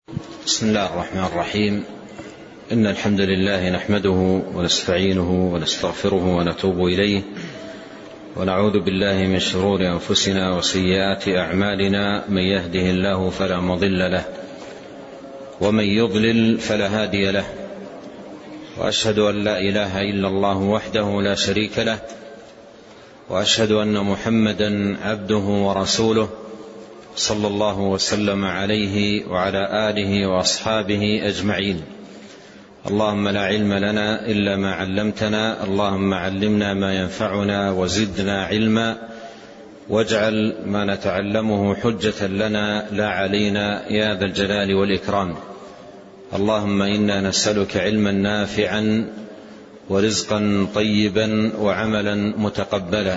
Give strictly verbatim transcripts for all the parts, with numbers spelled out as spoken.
بسم الله الرحمن الرحيم. إن الحمد لله نحمده ونستعينه ونستغفره ونتوب إليه، ونعوذ بالله من شرور أنفسنا وسيئات أعمالنا. من يهده الله فلا مضل له، ومن يضلل فلا هادي له، وأشهد أن لا إله إلا الله وحده لا شريك له، وأشهد أن محمدا عبده ورسوله صلى الله وسلم عليه وعلى آله وأصحابه أجمعين. اللهم لا علم لنا إلا ما علمتنا، اللهم علمنا ما ينفعنا وزدنا علما، واجعل ما نتعلمه حجة لنا لا علينا يا ذا الجلال والإكرام. اللهم إنا نسألك علما نافعا ورزقا طيبا وعملا متقبلا.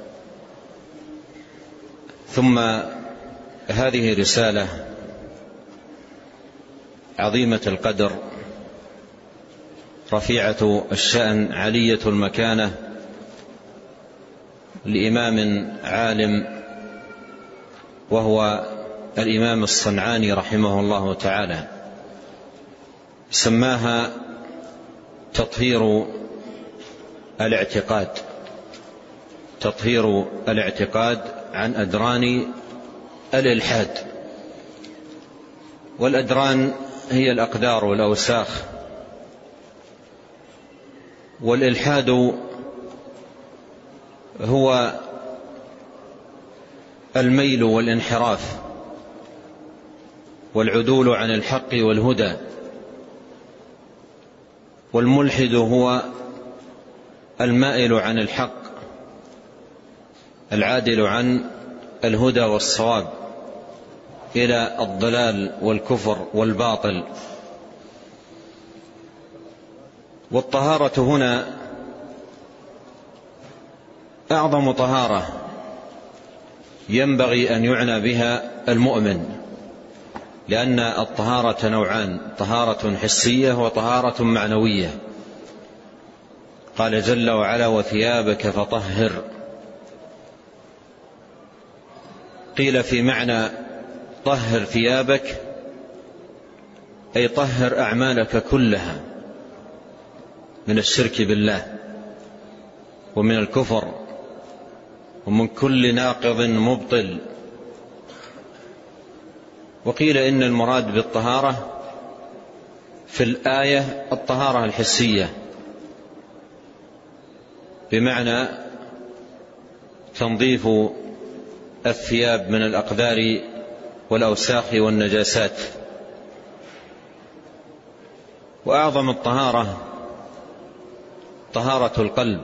ثم هذه رسالة عظيمة القدر رفيعة الشأن علية المكانة لإمام عالم، وهو الإمام الصنعاني رحمه الله تعالى، سماها تطهير الاعتقاد تطهير الاعتقاد عن أدران الإلحاد. والأدران هي الأقدار والأوساخ، والإلحاد هو الميل والانحراف والعدول عن الحق والهدى. والملحد هو المائل عن الحق العادل عن الهدى والصواب إلى الضلال والكفر والباطل. والطهارة هنا أعظم طهارة ينبغي أن يعنى بها المؤمن، لأن الطهارة نوعان: طهارة حسية وطهارة معنوية. قال جل وعلا: وثيابك فطهر. قيل في معنى طهر ثيابك أي طهر أعمالك كلها من الشرك بالله ومن الكفر ومن كل ناقض مبطل. وقيل إن المراد بالطهارة في الآية الطهارة الحسية، بمعنى تنظيف الثياب من الأقدار والأوساخ والنجاسات. وأعظم الطهارة طهارة القلب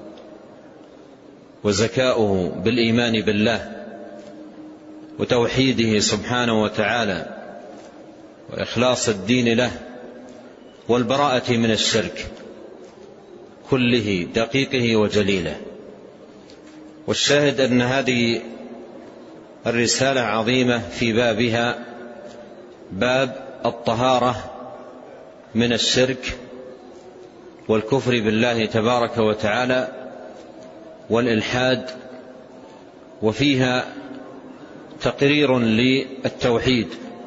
وزكاؤه بالإيمان بالله وتوحيده سبحانه وتعالى وإخلاص الدين له والبراءة من الشرك كله دقيقه وجليله. والشاهد أن هذه الرسالة عظيمة في بابها، باب الطهارة من الشرك والكفر بالله تبارك وتعالى والإلحاد، وفيها تقرير للتوحيد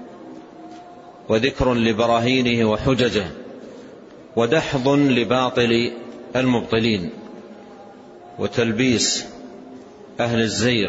وذكر لبراهينه وحججه ودحض لباطل المبطلين وتلبيس أهل الزيغ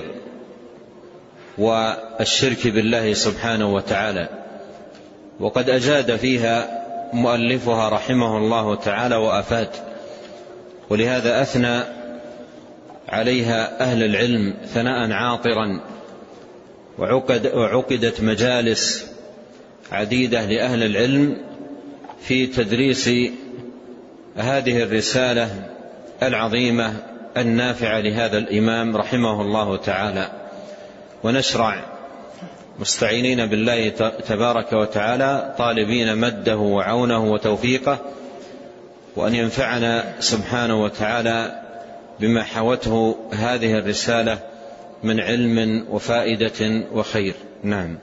والشرك بالله سبحانه وتعالى. وقد أجاد فيها مؤلفها رحمه الله تعالى وأفاد، ولهذا أثنى عليها أهل العلم ثناء عاطرا، وعقد وعقدت مجالس عديدة لأهل العلم في تدريس هذه الرسالة العظيمة النافعة لهذا الإمام رحمه الله تعالى. ونشرع مستعينين بالله تبارك وتعالى طالبين مده وعونه وتوفيقه، وأن ينفعنا سبحانه وتعالى بما حوته هذه الرسالة من علم وفائدة وخير. نعم.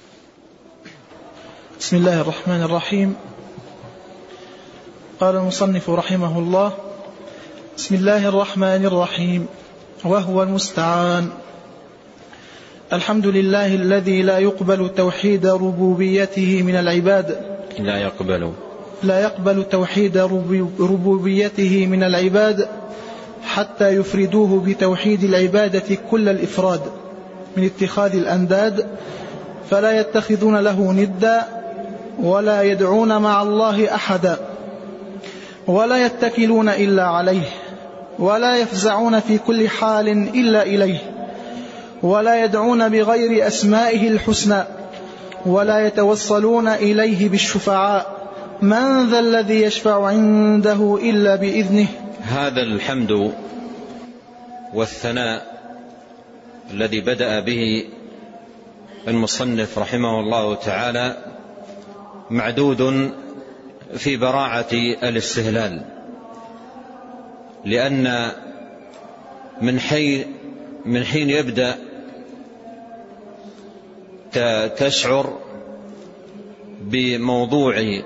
بسم الله الرحمن الرحيم. قال المصنف رحمه الله: بسم الله الرحمن الرحيم، وهو المستعان. الحمد لله الذي لا يقبل توحيد ربوبيته من العباد لا يقبل لا يقبل توحيد ربوبيته من العباد حتى يفردوه بتوحيد العبادة كل الإفراد من اتخاذ الأنداد، فلا يتخذون له ندا ولا يدعون مع الله أحدا ولا يتكلون إلا عليه ولا يفزعون في كل حال إلا إليه ولا يدعون بغير أسمائه الحسنى ولا يتوصلون إليه بالشفعاء. من ذا الذي يشفع عنده إلا بإذنه. هذا الحمد والثناء الذي بدأ به المصنف رحمه الله تعالى معدود في براعة الاستهلال، لأن من حين من حين يبدأ تشعر بموضوع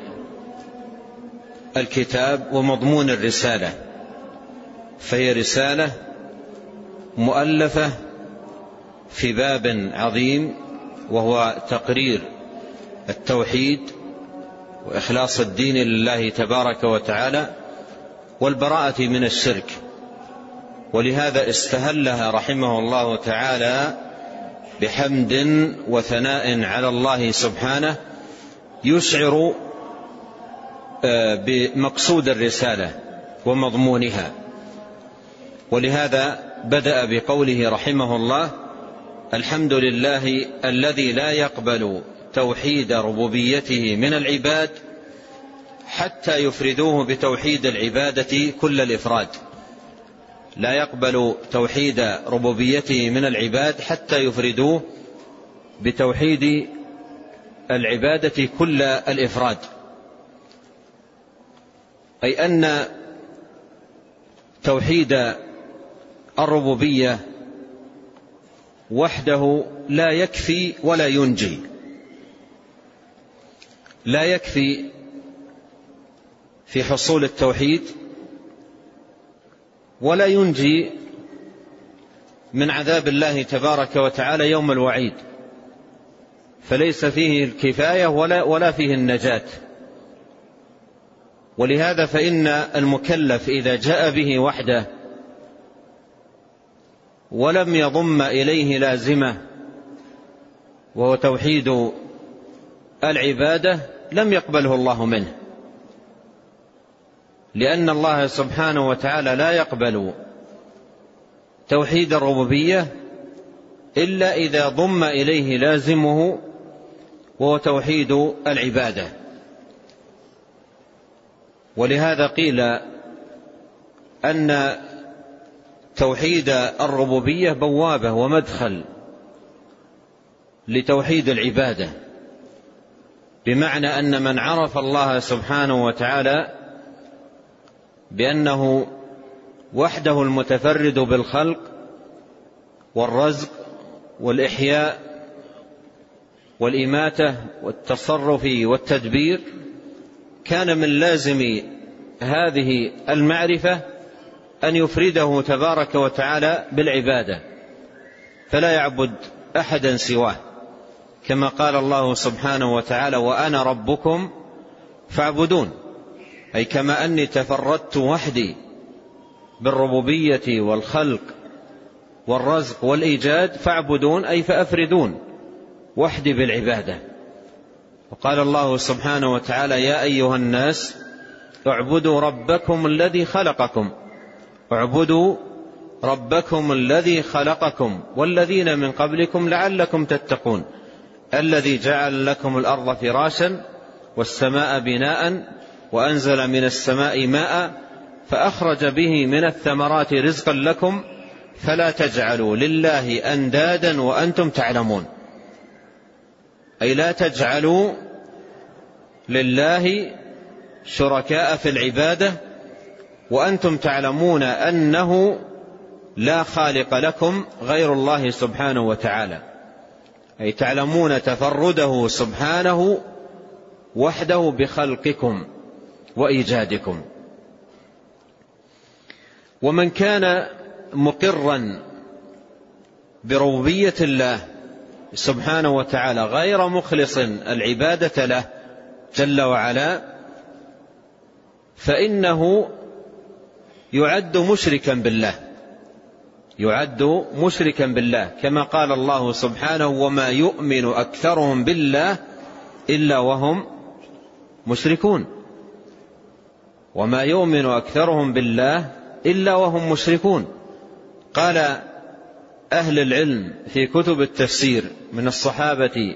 الكتاب ومضمون الرسالة، فهي رسالة مؤلفة في باب عظيم وهو تقرير التوحيد وإخلاص الدين لله تبارك وتعالى والبراءة من الشرك، ولهذا استهلها رحمه الله تعالى بحمد وثناء على الله سبحانه يشعر بمقصود الرسالة ومضمونها. ولهذا بدأ بقوله رحمه الله: الحمد لله الذي لا يقبل توحيد ربوبيته من العباد حتى يفردوه بتوحيد العبادة كل الإفراد. لا يقبل توحيد ربوبيته من العباد حتى يفردوه بتوحيد العبادة كل الإفراد، أي أن توحيد الربوبية وحده لا يكفي ولا ينجي. لا يكفي في حصول التوحيد ولا ينجي من عذاب الله تبارك وتعالى يوم الوعيد، فليس فيه الكفاية ولا, ولا فيه النجاة. ولهذا فإن المكلف إذا جاء به وحده ولم يضم إليه لازمة وهو توحيد العبادة لم يقبله الله منه، لأن الله سبحانه وتعالى لا يقبل توحيد الربوبية إلا إذا ضم إليه لازمه وهو توحيد العبادة. ولهذا قيل أن توحيد الربوبية بوابة ومدخل لتوحيد العبادة، بمعنى أن من عرف الله سبحانه وتعالى بأنه وحده المتفرد بالخلق والرزق والإحياء والإماتة والتصرف والتدبير، كان من لازم هذه المعرفة أن يفرده تبارك وتعالى بالعبادة، فلا يعبد أحدا سواه، كما قال الله سبحانه وتعالى: وأنا ربكم فاعبدون، أي كما أني تفردت وحدي بالربوبية والخلق والرزق والإيجاد فاعبدون، أي فأفردون وحدي بالعبادة. وقال الله سبحانه وتعالى: يا أيها الناس اعبدوا ربكم الذي خلقكم اعبدوا ربكم الذي خلقكم والذين من قبلكم لعلكم تتقون الذي جعل لكم الأرض فراشا والسماء بناء وأنزل من السماء ماء فأخرج به من الثمرات رزقا لكم فلا تجعلوا لله أندادا وأنتم تعلمون، أي لا تجعلوا لله شركاء في العبادة وأنتم تعلمون أنه لا خالق لكم غير الله سبحانه وتعالى، أي تعلمون تفرده سبحانه وحده بخلقكم وإيجادكم. ومن كان مقرا بربوبية الله سبحانه وتعالى غير مخلص العبادة له جل وعلا فإنه يعد مشركا بالله، يعد مشركا بالله، كما قال الله سبحانه: وما يؤمن أكثرهم بالله إلا وهم مشركون. وما يؤمن أكثرهم بالله إلا وهم مشركون. قال أهل العلم في كتب التفسير من الصحابة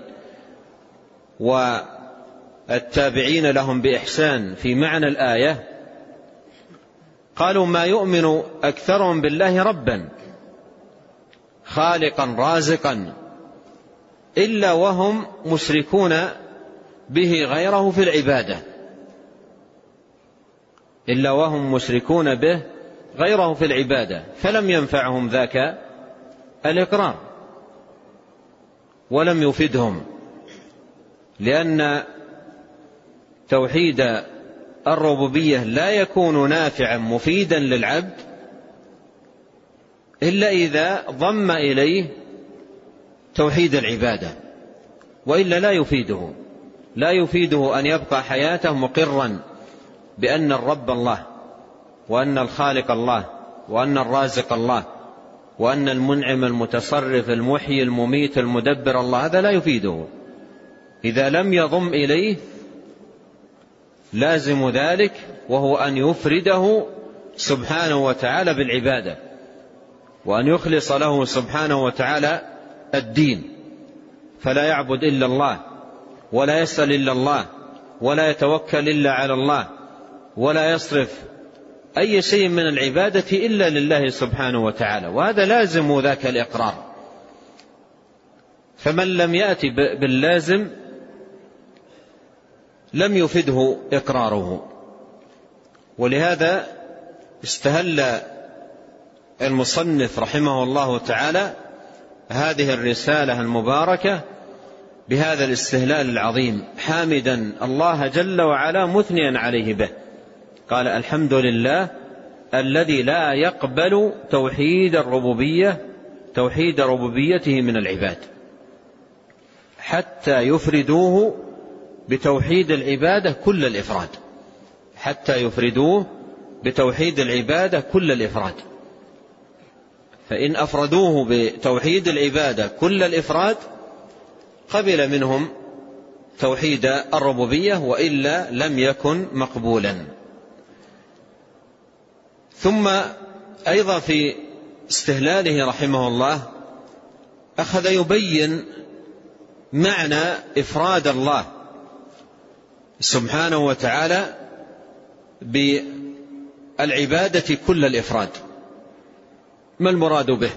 والتابعين لهم بإحسان في معنى الآية، قالوا: ما يؤمن أكثرهم بالله ربا خالقا رازقا إلا وهم مشركون به غيره في العبادة، إلا وهم مشركون به غيره في العبادة، فلم ينفعهم ذاك الإقرار ولم يفدهم، لأن توحيد الربوبية لا يكون نافعا مفيدا للعبد إلا إذا ضم إليه توحيد العبادة، وإلا لا يفيده لا يفيده أن يبقى حياته مقرا بأن الرب الله، وأن الخالق الله، وأن الرازق الله، وأن المنعم المتصرف المحيي المميت المدبر الله. هذا لا يفيده إذا لم يضم إليه لازم ذلك، وهو أن يفرده سبحانه وتعالى بالعبادة، وأن يخلص له سبحانه وتعالى الدين، فلا يعبد إلا الله، ولا يسأل إلا الله، ولا يتوكل إلا على الله، ولا يصرف أي شيء من العبادة إلا لله سبحانه وتعالى، وهذا لازم ذاك الإقرار. فمن لم يأتي باللازم لم يفده إقراره. ولهذا استهل المصنف رحمه الله تعالى هذه الرسالة المباركة بهذا الاستهلال العظيم، حامدا الله جل وعلا مثنيا عليه به. قال: الحمد لله الذي لا يقبل توحيد الربوبية توحيد ربوبيته من العباد حتى يفردوه بتوحيد العبادة كل الإفراد، حتى يفردوه بتوحيد العبادة كل الإفراد. فإن أفردوه بتوحيد العبادة كل الإفراد قبل منهم توحيد الربوبية، وإلا لم يكن مقبولا. ثم أيضا في استهلاله رحمه الله أخذ يبين معنى إفراد الله سبحانه وتعالى بالعبادة كل الإفراد. ما المراد به؟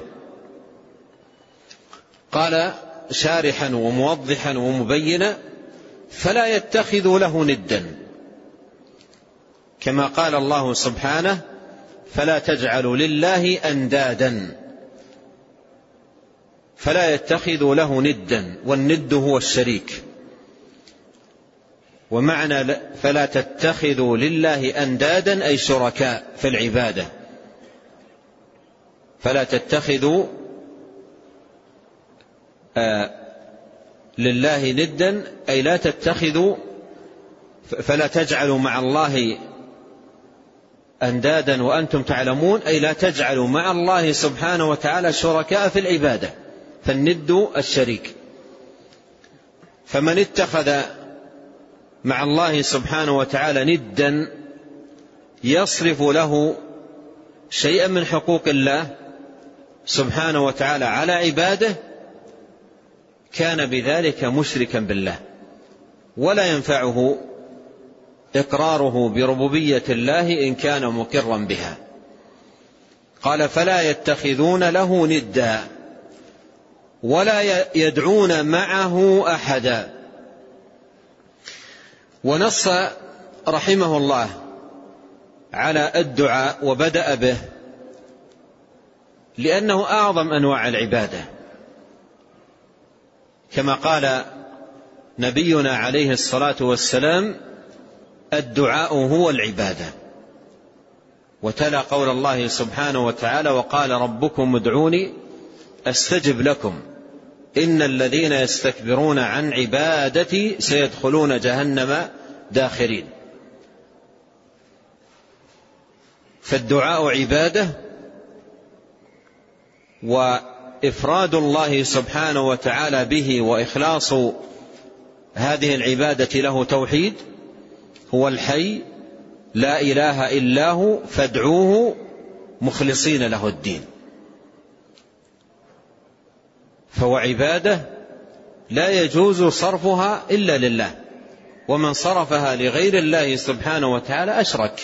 قال شارحا وموضحا ومبينا: فلا يتخذ له ندا، كما قال الله سبحانه: فلا تجعلوا لله أندادا. فلا يتخذ له ندا، والند هو الشريك. ومعنى فلا تتخذوا لله أندادا أي شركاء في العبادة. فلا تتخذوا آه لله ندا أي لا تتخذوا، فلا تجعلوا مع الله أندادا وأنتم تعلمون، أي لا تجعلوا مع الله سبحانه وتعالى شركاء في العبادة، فالند الشريك. فمن اتخذ مع الله سبحانه وتعالى ندا يصرف له شيئا من حقوق الله سبحانه وتعالى على عباده كان بذلك مشركا بالله، ولا ينفعه إقراره بربوبية الله إن كان مقرا بها. قال: فلا يتخذون له ندا ولا يدعون معه أحدا. ونص رحمه الله على الدعاء وبدأ به لأنه أعظم أنواع العبادة، كما قال نبينا عليه الصلاة والسلام: الدعاء هو العبادة. وتلا قول الله سبحانه وتعالى: وقال ربكم ادعوني أستجب لكم. إن الذين يستكبرون عن عبادتي سيدخلون جهنم داخرين. فالدعاء عبادة، وإفراد الله سبحانه وتعالى به وإخلاص هذه العبادة له توحيد. هو الحي لا إله إلا هو فادعوه مخلصين له الدين. فهو عبادة لا يجوز صرفها إلا لله، ومن صرفها لغير الله سبحانه وتعالى أشرك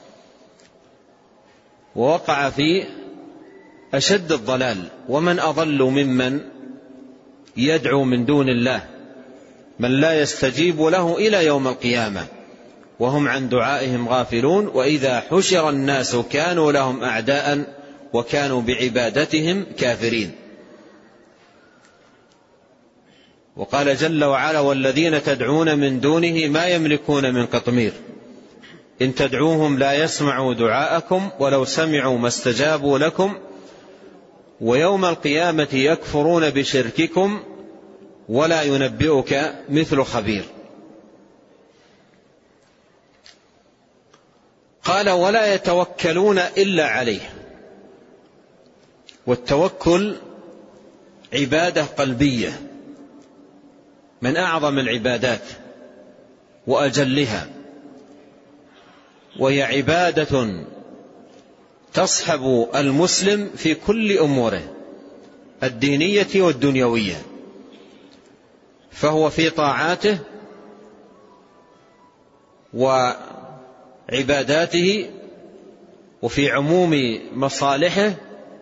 ووقع في أشد الضلال. ومن أضل ممن يدعو من دون الله من لا يستجيب له إلى يوم القيامة وهم عن دعائهم غافلون، وإذا حشر الناس كانوا لهم أعداء وكانوا بعبادتهم كافرين. وقال جل وعلا: والذين تدعون من دونه ما يملكون من قطمير إن تدعوهم لا يسمعوا دعاءكم ولو سمعوا ما استجابوا لكم ويوم القيامة يكفرون بشرككم ولا ينبئك مثل خبير. قال: ولا يتوكلون إلا عليه. والتوكل عبادة قلبية من أعظم العبادات وأجلها، وهي عبادة تصحب المسلم في كل أموره الدينية والدنيوية، فهو في طاعاته وعباداته وفي عموم مصالحه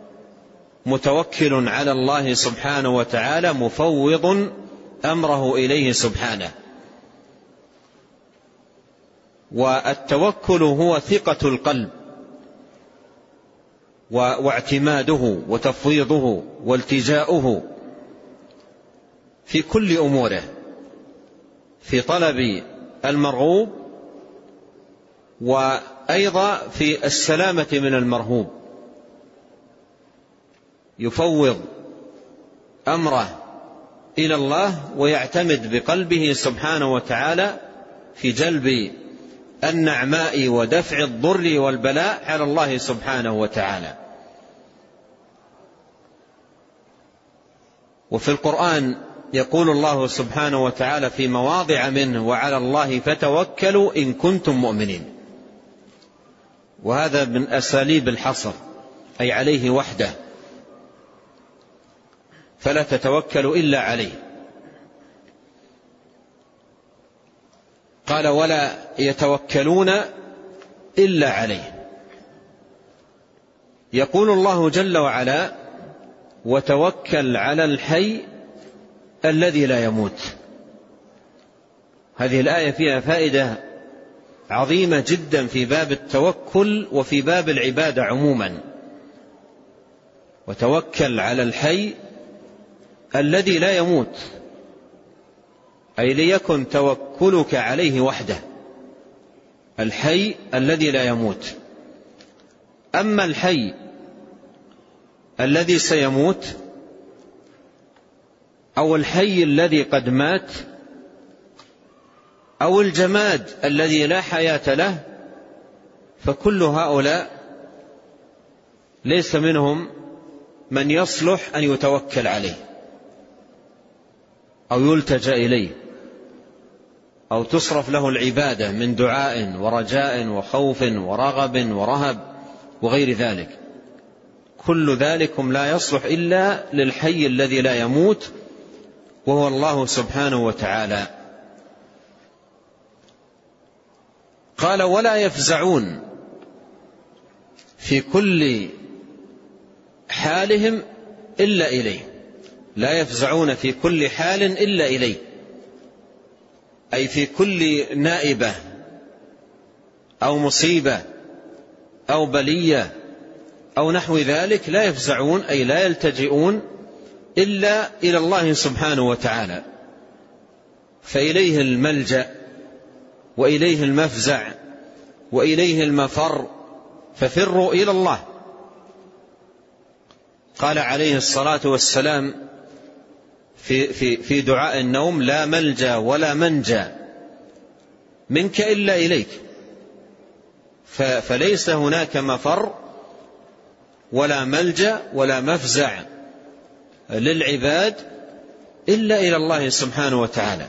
متوكل على الله سبحانه وتعالى، مفوض أمره إليه سبحانه. والتوكل هو ثقة القلب واعتماده وتفويضه والتجاؤه في كل أموره، في طلب المرغوب وأيضا في السلامة من المرهوب. يفوض أمره إلى الله ويعتمد بقلبه سبحانه وتعالى في جلب النعماء ودفع الضر والبلاء على الله سبحانه وتعالى. وفي القرآن يقول الله سبحانه وتعالى في مواضع منه: وعلى الله فتوكلوا إن كنتم مؤمنين. وهذا من أساليب الحصر، أي عليه وحده، فلا تتوكلوا إلا عليه. قال: ولا يتوكلون إلا عليه. يقول الله جل وعلا: وتوكل على الحي الذي لا يموت. هذه الآية فيها فائدة عظيمة جدا في باب التوكل وفي باب العبادة عموما. وتوكل على الحي الذي لا يموت، أي ليكن توكلك عليه وحده، الحي الذي لا يموت. أما الحي الذي سيموت أو الحي الذي قد مات أو الجماد الذي لا حياة له، فكل هؤلاء ليس منهم من يصلح أن يتوكل عليه أو يلتجأ إليه أو تصرف له العبادة من دعاء ورجاء وخوف ورغب ورهب وغير ذلك. كل ذلكم لا يصلح إلا للحي الذي لا يموت، وهو الله سبحانه وتعالى. قال: ولا يفزعون في كل حالهم إلا إليه. لا يفزعون في كل حال إلا إليه، أي في كل نائبة أو مصيبة أو بلية أو نحو ذلك لا يفزعون، أي لا يلتجئون إلا إلى الله سبحانه وتعالى، فإليه الملجأ وإليه المفزع وإليه المفر، ففروا إلى الله. قال عليه الصلاة والسلام في, في, في دعاء النوم: لا ملجأ ولا منجى منك إلا إليك. فليس هناك مفر ولا ملجأ ولا مفزع للعباد إلا إلى الله سبحانه وتعالى.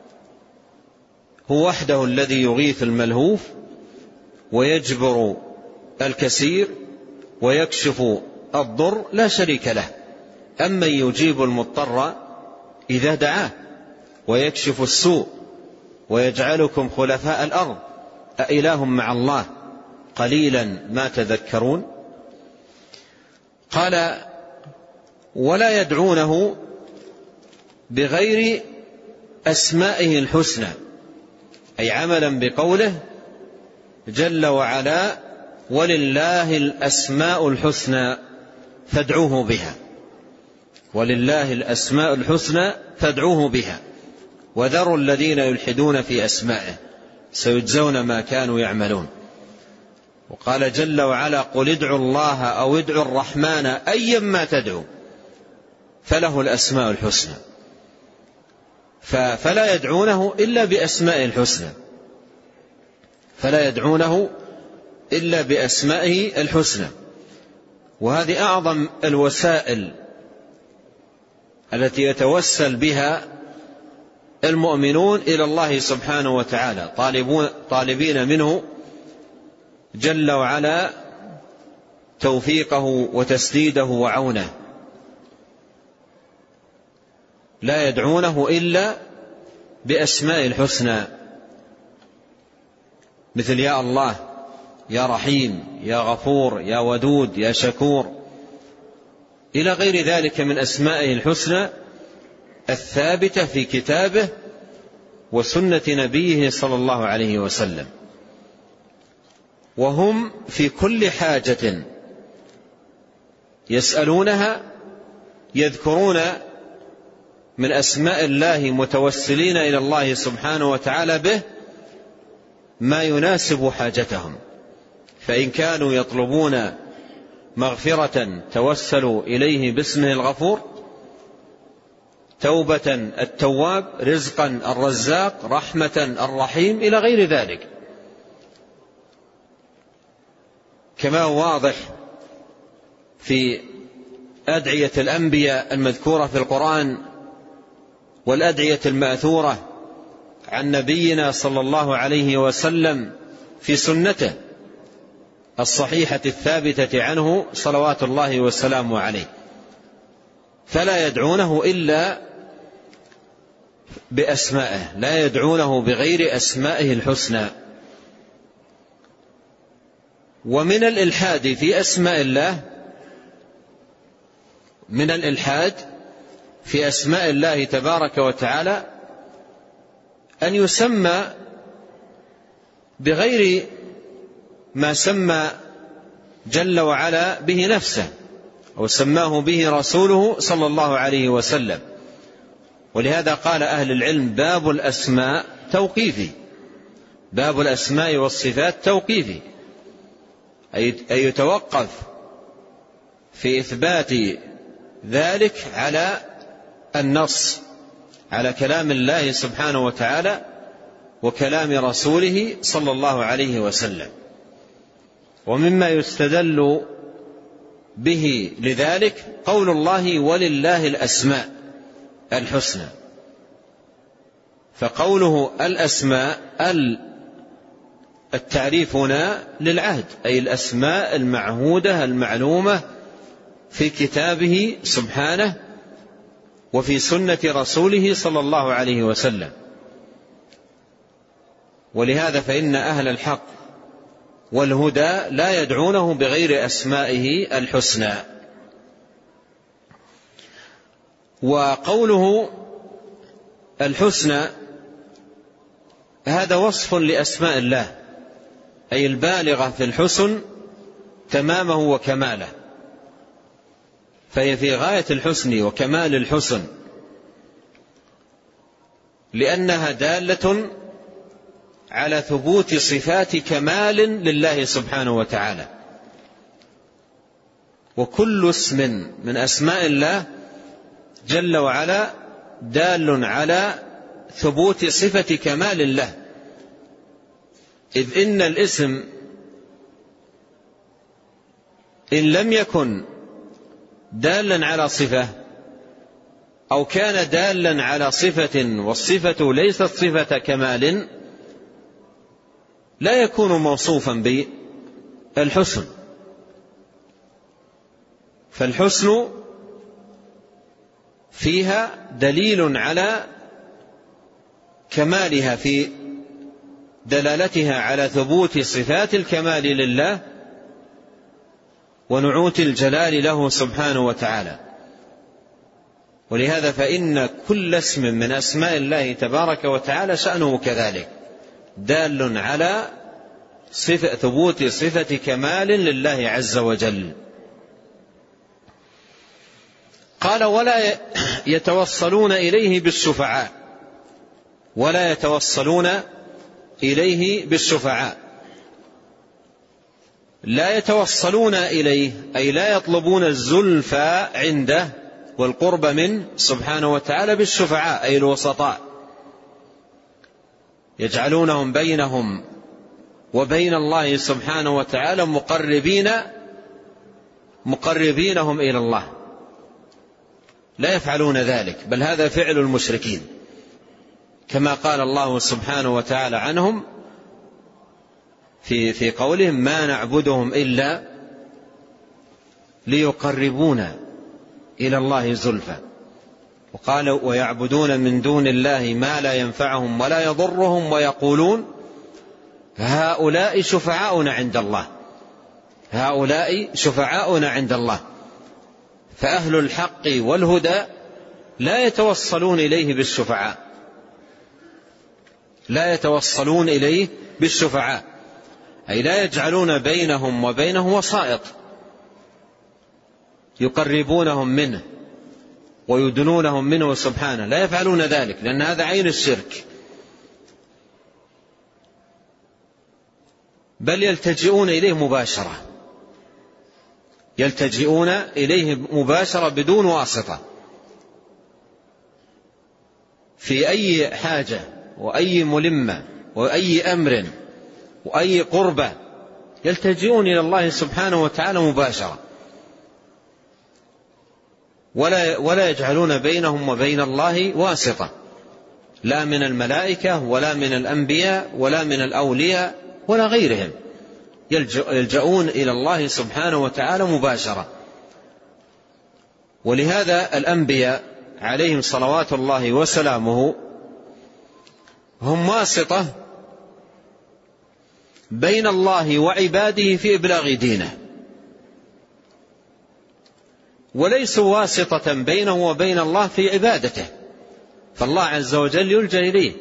هو وحده الذي يغيث الملهوف ويجبر الكثير ويكشف الضر، لا شريك له. أمن يجيب المضطر إذا دعاه ويكشف السوء ويجعلكم خلفاء الأرض أإله مع الله قليلا ما تذكرون. قال: ولا يدعونه بغير أسمائه الحسنى، أي عملا بقوله جل وعلا: ولله الأسماء الحسنى فادعوه بها. ولله الأسماء الحسنى فادعوه بها وذروا الذين يلحدون في أسمائه سيجزون ما كانوا يعملون. وقال جل وعلا: قل ادعوا الله أو ادعوا الرحمن أيا ما تدعوا فله الأسماء الحسنى. فلا يدعونه إلا بأسمائه الحسنى، فلا يدعونه إلا بأسمائه الحسنى. وهذه أعظم الوسائل التي يتوسل بها المؤمنون إلى الله سبحانه وتعالى، طالبين منه جل وعلا توفيقه وتسديده وعونه. لا يدعونه إلا بأسماء الحسنى، مثل يا الله، يا رحيم، يا غفور، يا ودود، يا شكور، إلى غير ذلك من أسمائه الحسنى الثابتة في كتابه وسنة نبيه صلى الله عليه وسلم. وهم في كل حاجة يسألونها يذكرون من أسماء الله متوسلين إلى الله سبحانه وتعالى به ما يناسب حاجتهم. فإن كانوا يطلبون مغفرة توسلوا إليه باسمه الغفور، توبة التواب، رزقا الرزاق، رحمة الرحيم، إلى غير ذلك. كما هو واضح في أدعية الأنبياء المذكورة في القرآن والأدعية المأثورة عن نبينا صلى الله عليه وسلم في سنته الصحيحة الثابتة عنه صلوات الله وسلامه عليه. فلا يدعونه إلا بأسمائه، لا يدعونه بغير أسمائه الحسنى. ومن الإلحاد في أسماء الله، من الإلحاد في أسماء الله تبارك وتعالى أن يسمى بغير ما سمى جل وعلا به نفسه أو سماه به رسوله صلى الله عليه وسلم. ولهذا قال أهل العلم: باب الأسماء توقيفي، باب الأسماء والصفات توقيفي، أي يتوقف في إثبات ذلك على النص، على كلام الله سبحانه وتعالى وكلام رسوله صلى الله عليه وسلم. ومما يستدل به لذلك قول الله: ولله الأسماء الحسنى. فقوله الأسماء، التعريف هنا للعهد، أي الأسماء المعهودة المعلومة في كتابه سبحانه وفي سنة رسوله صلى الله عليه وسلم. ولهذا فإن أهل الحق والهدى لا يدعونه بغير أسمائه الحسنى. وقوله الحسنى هذا وصف لأسماء الله، أي البالغة في الحسن تمامه وكماله، فهي في غاية الحسن وكمال الحسن، لأنها دالة على ثبوت صفات كمال لله سبحانه وتعالى. وكل اسم من أسماء الله جل وعلا دال على ثبوت صفة كمال الله، إذ إن الاسم إن لم يكن دالا على صفة أو كان دالا على صفة والصفة ليست صفة كمال لا يكون موصوفا بالحسن. فالحسن فيها دليل على كمالها في دلالتها على ثبوت صفات الكمال لله ونعوت الجلال له سبحانه وتعالى. ولهذا فإن كل اسم من أسماء الله تبارك وتعالى شأنه كذلك، دال على صفة ثبوت صفة كمال لله عز وجل. قال ولا يتوصلون إليه بالشفعاء، ولا يتوصلون إليه بالشفعاء، لا يتوصلون إليه أي لا يطلبون الزلفى عنده والقرب منه سبحانه وتعالى بالشفعاء أي الوسطاء، يجعلونهم بينهم وبين الله سبحانه وتعالى مقربين مقربينهم إلى الله، لا يفعلون ذلك، بل هذا فعل المشركين كما قال الله سبحانه وتعالى عنهم في في قولهم ما نعبدهم إلا ليقربونا إلى الله زلفى، وقالوا ويعبدون من دون الله ما لا ينفعهم ولا يضرهم ويقولون هؤلاء شفعاؤنا عند الله، هؤلاء شفعاؤنا عند الله. فأهل الحق والهدى لا يتوصلون إليه بالشفعاء، لا يتوصلون إليه بالشفعاء أي لا يجعلون بينهم وبينه وسائط يقربونهم منه ويدنونهم منه سبحانه، لا يفعلون ذلك لأن هذا عين الشرك، بل يلتجئون إليه مباشرة، يلتجئون إليه مباشرة بدون واسطة في أي حاجة وأي ملمة وأي أمر وأي قربة، يلتجئون إلى الله سبحانه وتعالى مباشرة، ولا ولا يجعلون بينهم وبين الله واسطة، لا من الملائكة ولا من الأنبياء ولا من الأولياء ولا غيرهم، يلجؤون إلى الله سبحانه وتعالى مباشرة. ولهذا الأنبياء عليهم صلوات الله وسلامه هم واسطة بين الله وعباده في إبلاغ دينه، وليسوا واسطة بينه وبين الله في عبادته، فالله عز وجل يلجأ إليه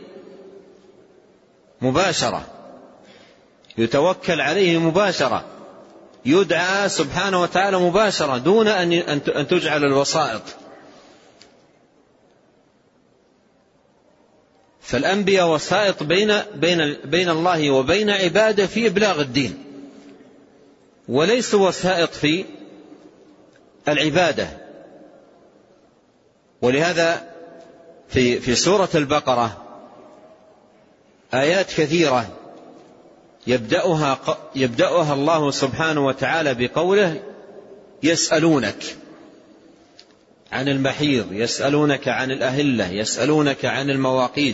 مباشرة، يتوكل عليه مباشرة، يدعى سبحانه وتعالى مباشرة دون أن تجعل الوسائط. فالأنبياء وسائط بين, بين, بين الله وبين عباده في إبلاغ الدين، وليسوا وسائط في العبادة. ولهذا في, في سورة البقرة آيات كثيرة يبدأها, يبدأها الله سبحانه وتعالى بقوله يسألونك عن المحيض، يسألونك عن الأهلة، يسألونك عن المواقيت،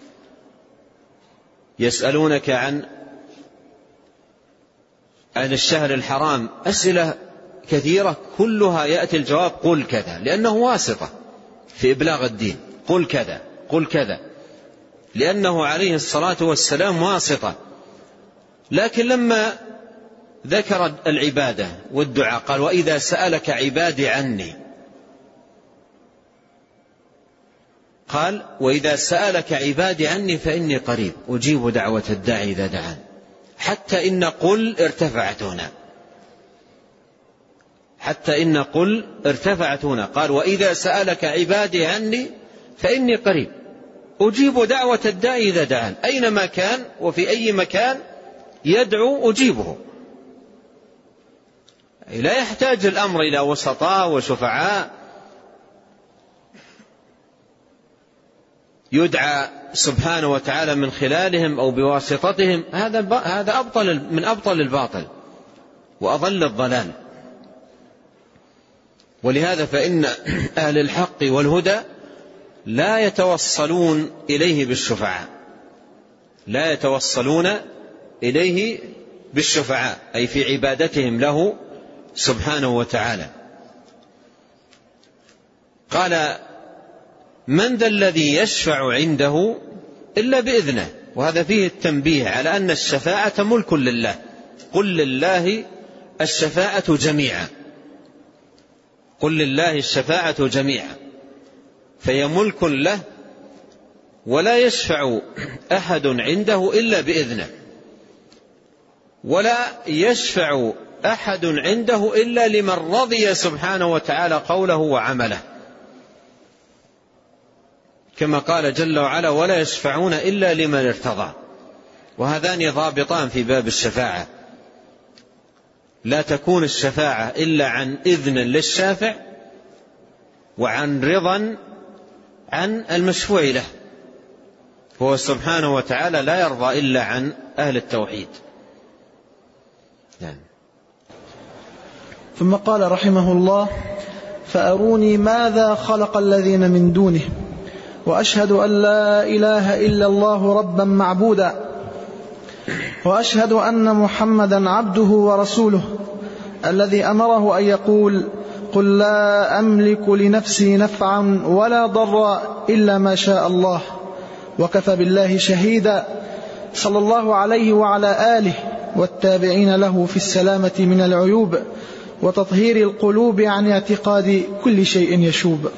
يسألونك عن عن الشهر الحرام، أسئلة كثيرة كلها يأتي الجواب قل كذا، لأنه واسطة في إبلاغ الدين، قل كذا قل كذا، لأنه عليه الصلاة والسلام واسطة. لكن لما ذكر العبادة والدعاء قال وإذا سألك عبادي عني، قال وإذا سألك عبادي عني فإني قريب أجيب دعوة الداعي إذا دعان، حتى إن قل ارتفعت هنا، حتى إن قل ارتفعت هنا، قال وإذا سألك عبادي عني فإني قريب أجيب دعوة الداعي إذا دعان، أينما كان وفي أي مكان يدعو أجيبه، لا يحتاج الأمر إلى وسطاء وشفعاء. يدعى سبحانه وتعالى من خلالهم أو بواسطتهم، هذا هذا أبطل من أبطل الباطل وأضل الضلال. ولهذا فإن أهل الحق والهدى لا يتوصلون إليه بالشفعاء، لا يتوصلون إليه بالشفعاء، أي في عبادتهم له سبحانه وتعالى. قال: من ذا الذي يشفع عنده إلا بإذنه. وهذا فيه التنبيه على أن الشفاعة ملك لله، قل لله الشفاعة جميعا، قل لله الشفاعة جميعا، فهي ملك له، ولا يشفع أحد عنده إلا بإذنه، ولا يشفع أحد عنده إلا لمن رضي سبحانه وتعالى قوله وعمله، كما قال جل وعلا: ولا يشفعون إلا لمن ارتضى. وهذان ضابطان في باب الشفاعة، لا تكون الشفاعة إلا عن إذن للشافع وعن رضا عن المشفوع له، هو سبحانه وتعالى لا يرضى إلا عن أهل التوحيد. يعني. ثم قال رحمه الله: فأروني ماذا خلق الذين من دونه، وأشهد أن لا إله إلا الله ربا معبودا، وأشهد أن محمدا عبده ورسوله الذي أمره أن يقول: قل لا أملك لنفسي نفعا ولا ضرا إلا ما شاء الله، وكفى بالله شهيدا، صلى الله عليه وعلى آله والتابعين له في السلامة من العيوب وتطهير القلوب عن اعتقاد كل شيء يشوب.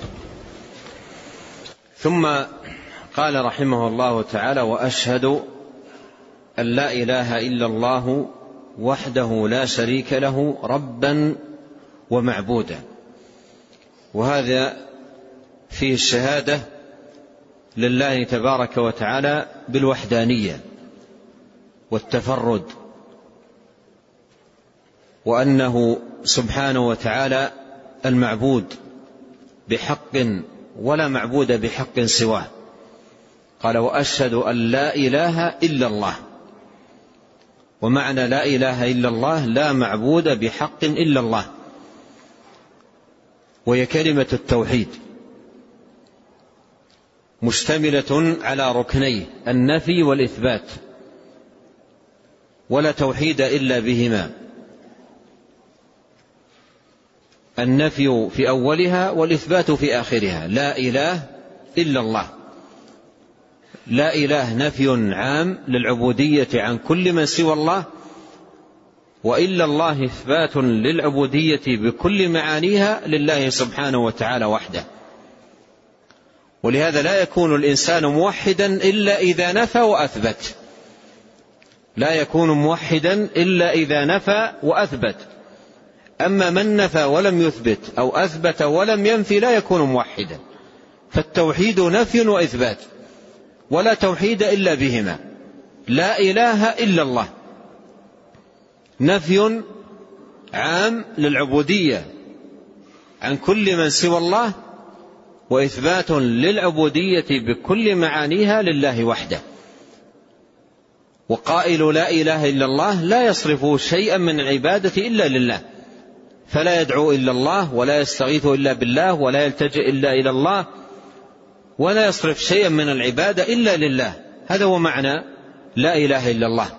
ثم قال رحمه الله تعالى: وأشهد أن لا إله إلا الله وحده لا شريك له ربا ومعبودا. وهذا فيه الشهادة لله تبارك وتعالى بالوحدانية والتفرد، وأنه سبحانه وتعالى المعبود بحق ولا معبود بحق سواه. قال: وأشهد أن لا إله إلا الله. ومعنى لا إله إلا الله لا معبود بحق إلا الله، وهي كلمة التوحيد، مشتملة على ركنيه النفي والإثبات، ولا توحيد إلا بهما، النفي في أولها والإثبات في آخرها. لا إله إلا الله، لا إله نفي عام للعبودية عن كل من سوى الله، وإلا الله إثبات للعبودية بكل معانيها لله سبحانه وتعالى وحده. ولهذا لا يكون الإنسان موحدا إلا إذا نفى وأثبت، لا يكون موحدا إلا إذا نفى وأثبت. أما من نفى ولم يثبت أو أثبت ولم ينفي لا يكون موحدا. فالتوحيد نفي وإثبات، ولا توحيد إلا بهما. لا إله إلا الله نفي عام للعبودية عن كل من سوى الله، وإثبات للعبودية بكل معانيها لله وحده. وقائل لا إله إلا الله لا يصرف شيئا من العبادة إلا لله، فلا يدعو إلا الله، ولا يستغيث إلا بالله، ولا يلتجئ إلا إلى الله، ولا يصرف شيئا من العبادة إلا لله. هذا هو معنى لا إله إلا الله.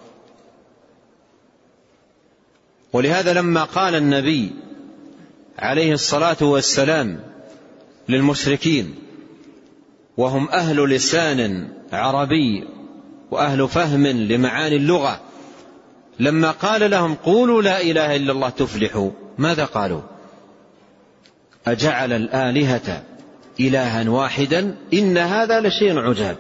ولهذا لما قال النبي عليه الصلاة والسلام للمشركين، وهم أهل لسان عربي وأهل فهم لمعاني اللغة، لما قال لهم قولوا لا إله إلا الله تفلحوا، ماذا قالوا؟ أجعل الآلهة إلها واحدا إن هذا لشيء عجاب.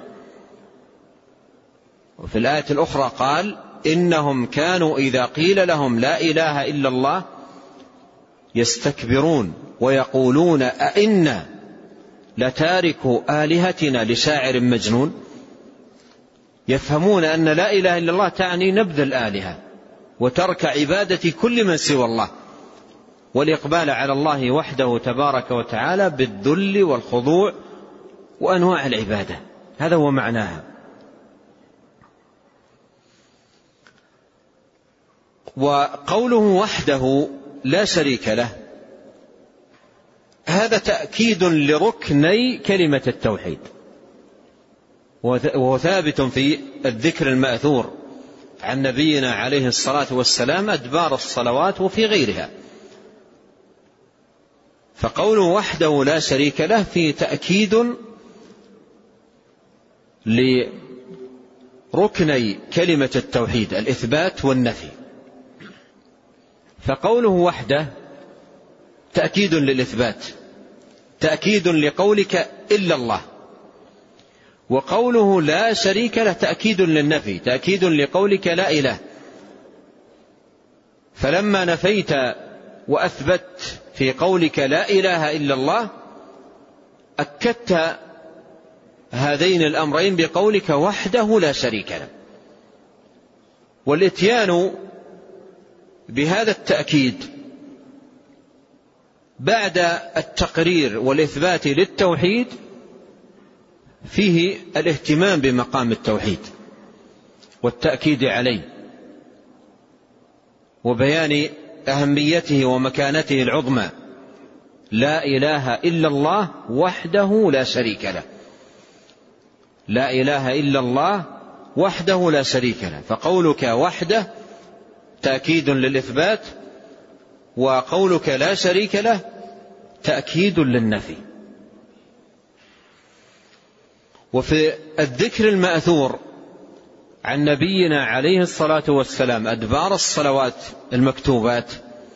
وفي الآية الأخرى قال: إنهم كانوا إذا قيل لهم لا إله إلا الله يستكبرون ويقولون أئنا لتاركوا آلهتنا لشاعر مجنون. يفهمون أن لا إله إلا الله تعني نبذ الآلهة وترك عبادة كل من سوى الله، والإقبال على الله وحده تبارك وتعالى بالذل والخضوع وأنواع العبادة، هذا هو معناها. وقوله وحده لا شريك له هذا تأكيد لركني كلمة التوحيد، وهو ثابت في الذكر المأثور عن نبينا عليه الصلاة والسلام أدبار الصلوات وفي غيرها. فقوله وحده لا شريك له في تأكيد لركني كلمة التوحيد الإثبات والنفي. فقوله وحده تأكيد للإثبات، تأكيد لقولك إلا الله، وقوله لا شريك له تأكيد للنفي، تأكيد لقولك لا إله. فلما نفيت وأثبت في قولك لا إله إلا الله أكدت هذين الأمرين بقولك وحده لا شريك له. والإتيان بهذا التأكيد بعد التقرير والإثبات للتوحيد فيه الاهتمام بمقام التوحيد والتأكيد عليه وبيان أهميته ومكانته العظمى. لا إله إلا الله وحده لا شريك له، لا إله إلا الله وحده لا شريك له. فقولك وحده تأكيد للإثبات، وقولك لا شريك له تأكيد للنفي. وفي الذكر المأثور عن نبينا عليه الصلاة والسلام أدبار الصلوات المكتوبات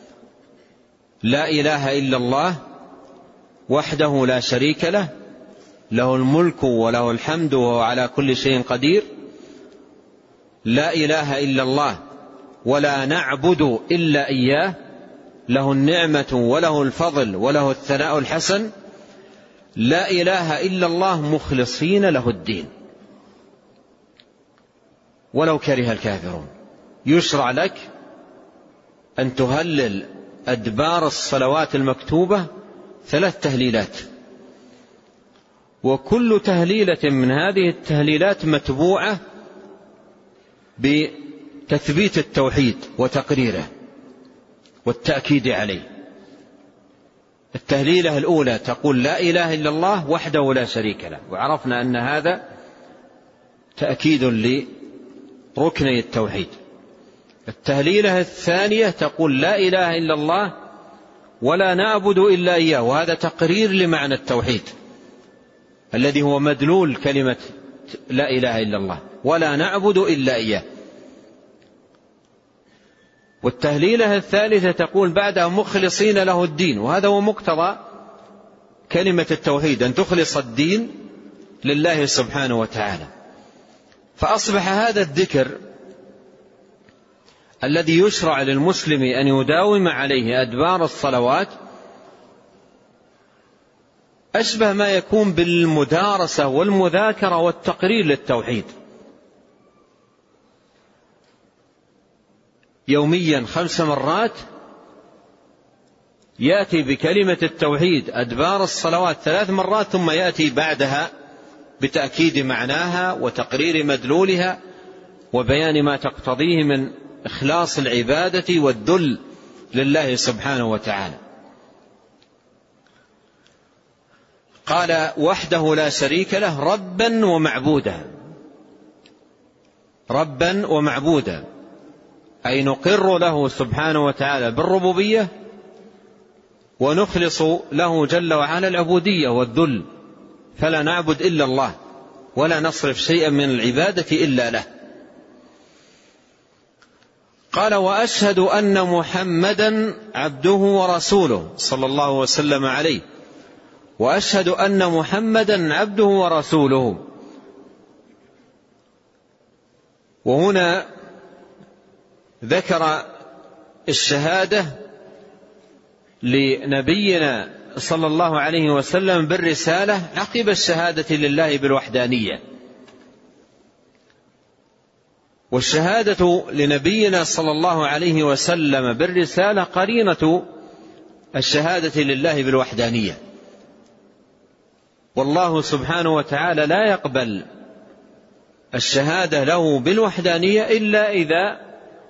لا إله إلا الله وحده لا شريك له، له الملك وله الحمد وهو على كل شيء قدير. لا إله إلا الله ولا نعبد إلا إياه، له النعمة وله الفضل وله الثناء الحسن. لا إله إلا الله مخلصين له الدين ولو كره الكافرون. يشرع لك أن تهلل أدبار الصلوات المكتوبة ثلاث تهليلات، وكل تهليلة من هذه التهليلات متبوعة بتثبيت التوحيد وتقريره والتأكيد عليه. التهليلة الأولى تقول لا إله إلا الله وحده لا شريك له، وعرفنا أن هذا تأكيد لركني التوحيد. التهليلة الثانية تقول لا إله إلا الله ولا نعبد إلا إياه، وهذا تقرير لمعنى التوحيد الذي هو مدلول كلمة لا إله إلا الله، ولا نعبد إلا إياه. والتهليلة الثالثة تقول بعدها مخلصين له الدين، وهذا هو مقتضى كلمة التوحيد، أن تخلص الدين لله سبحانه وتعالى. فأصبح هذا الذكر الذي يشرع للمسلم أن يداوم عليه أدبار الصلوات أشبه ما يكون بالمدارسة والمذاكرة والتقرير للتوحيد. يوميا خمس مرات يأتي بكلمة التوحيد أدبار الصلوات ثلاث مرات، ثم يأتي بعدها بتأكيد معناها وتقرير مدلولها وبيان ما تقتضيه من إخلاص العبادة والذل لله سبحانه وتعالى. قال وحده لا شريك له ربا ومعبودا، ربا ومعبودا أي نقر له سبحانه وتعالى بالربوبية ونخلص له جل وعلا العبودية والذل، فلا نعبد إلا الله ولا نصرف شيئا من العبادة إلا له. قال وأشهد أن محمدا عبده ورسوله صلى الله وسلم عليه، وأشهد أن محمدا عبده ورسوله. وهنا ذكر الشهادة لنبينا صلى الله عليه وسلم بالرسالة عقب الشهادة لله بالوحدانية. والشهادة لنبينا صلى الله عليه وسلم بالرسالة قرينة الشهادة لله بالوحدانية، والله سبحانه وتعالى لا يقبل الشهادة له بالوحدانية إلا إذا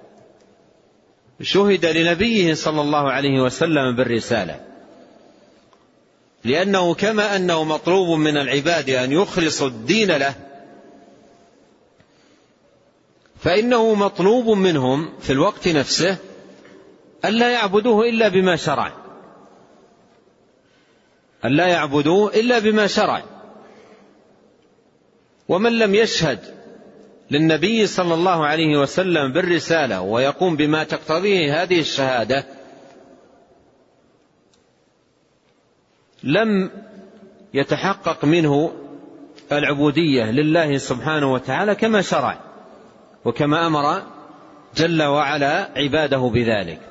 شهد لنبيه صلى الله عليه وسلم بالرسالة، لأنه كما أنه مطلوب من العباد أن يخلصوا الدين له، فإنه مطلوب منهم في الوقت نفسه أن لا يعبدوه إلا بما شرع، أن لا يعبدوه إلا بما شرع. ومن لم يشهد للنبي صلى الله عليه وسلم بالرسالة ويقوم بما تقتضيه هذه الشهادة لم يتحقق منه العبودية لله سبحانه وتعالى كما شرع وكما أمر جل وعلا عباده بذلك.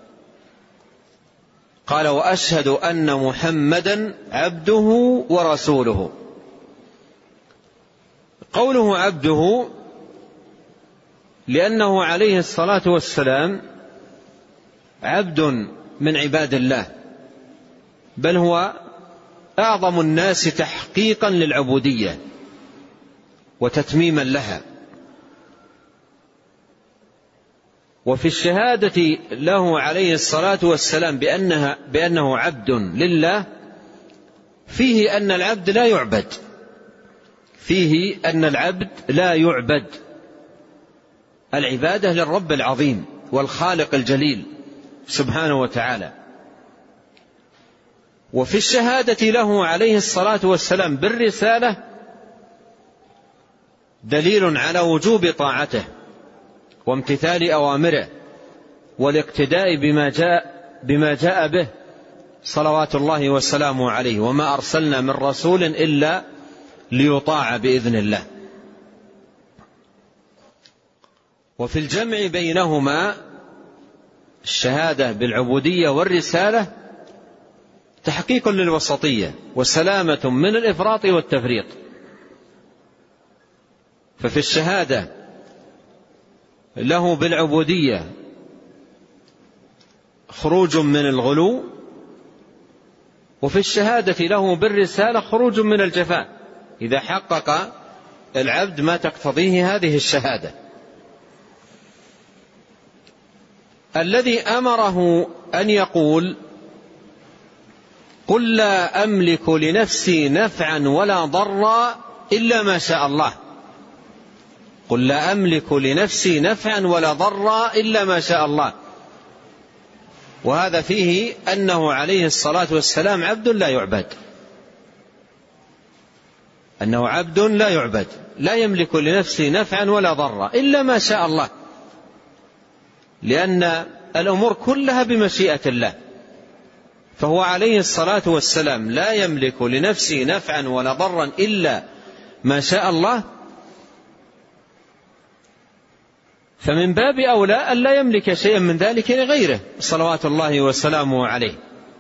قال: وأشهد أن محمدا عبده ورسوله. قوله عبده لأنه عليه الصلاة والسلام عبد من عباد الله، بل هو أعظم الناس تحقيقا للعبودية وتتميما لها. وفي الشهادة له عليه الصلاة والسلام بأنها بأنه عبد لله فيه أن العبد لا يعبد، فيه أن العبد لا يعبد، العبادة للرب العظيم والخالق الجليل سبحانه وتعالى. وفي الشهادة له عليه الصلاة والسلام بالرسالة دليل على وجوب طاعته وامتثال أوامره والاقتداء بما جاء, بما جاء به صلوات الله وسلامه عليه، وما أرسلنا من رسول إلا ليطاع بإذن الله. وفي الجمع بينهما الشهادة بالعبودية والرسالة تحقيق للوسطية وسلامة من الإفراط والتفريط. ففي الشهادة له بالعبودية خروج من الغلو، وفي الشهادة له بالرسالة خروج من الجفاء إذا حقق العبد ما تقتضيه هذه الشهادة. الذي أمره أن يقول: قل لا أملك لنفسي نفعا ولا ضرا إلا ما شاء الله، قل لا أملك لنفسي نفعا ولا ضرا إلا ما شاء الله. وهذا فيه أنه عليه الصلاة والسلام عبد لا يعبد، أنه عبد لا يعبد، لا يملك لنفسه نفعا ولا ضرا إلا ما شاء الله، لأن الأمور كلها بمشيئة الله. فهو عليه الصلاة والسلام لا يملك لنفسه نفعا ولا ضرا إلا ما شاء الله، فمن باب أولى أن لا يملك شيئا من ذلك لغيره صلوات الله وسلامه عليه.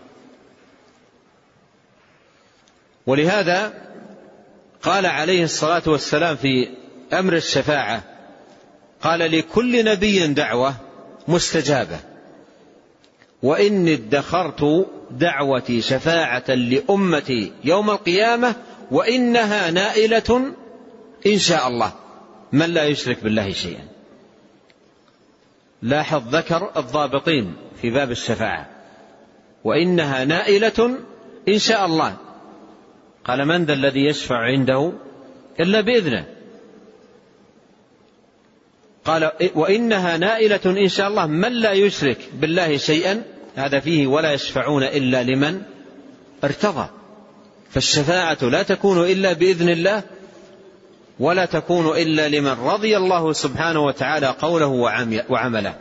ولهذا قال عليه الصلاة والسلام في أمر الشفاعة، قال: لكل نبي دعوة مستجابة، وإني ادخرت دعوتي شفاعة لأمتي يوم القيامة وإنها نائلة إن شاء الله من لا يشرك بالله شيئا. لاحظ ذكر الضابطين في باب الشفاعة: وإنها نائلة إن شاء الله. قال: من ذا الذي يشفع عنده إلا بإذنه؟ قال: وإنها نائلة إن شاء الله من لا يشرك بالله شيئا. هذا فيه ولا يشفعون إلا لمن ارتضى. فالشفاعة لا تكون إلا بإذن الله، ولا تكون إلا لمن رضي الله سبحانه وتعالى قوله وعمله.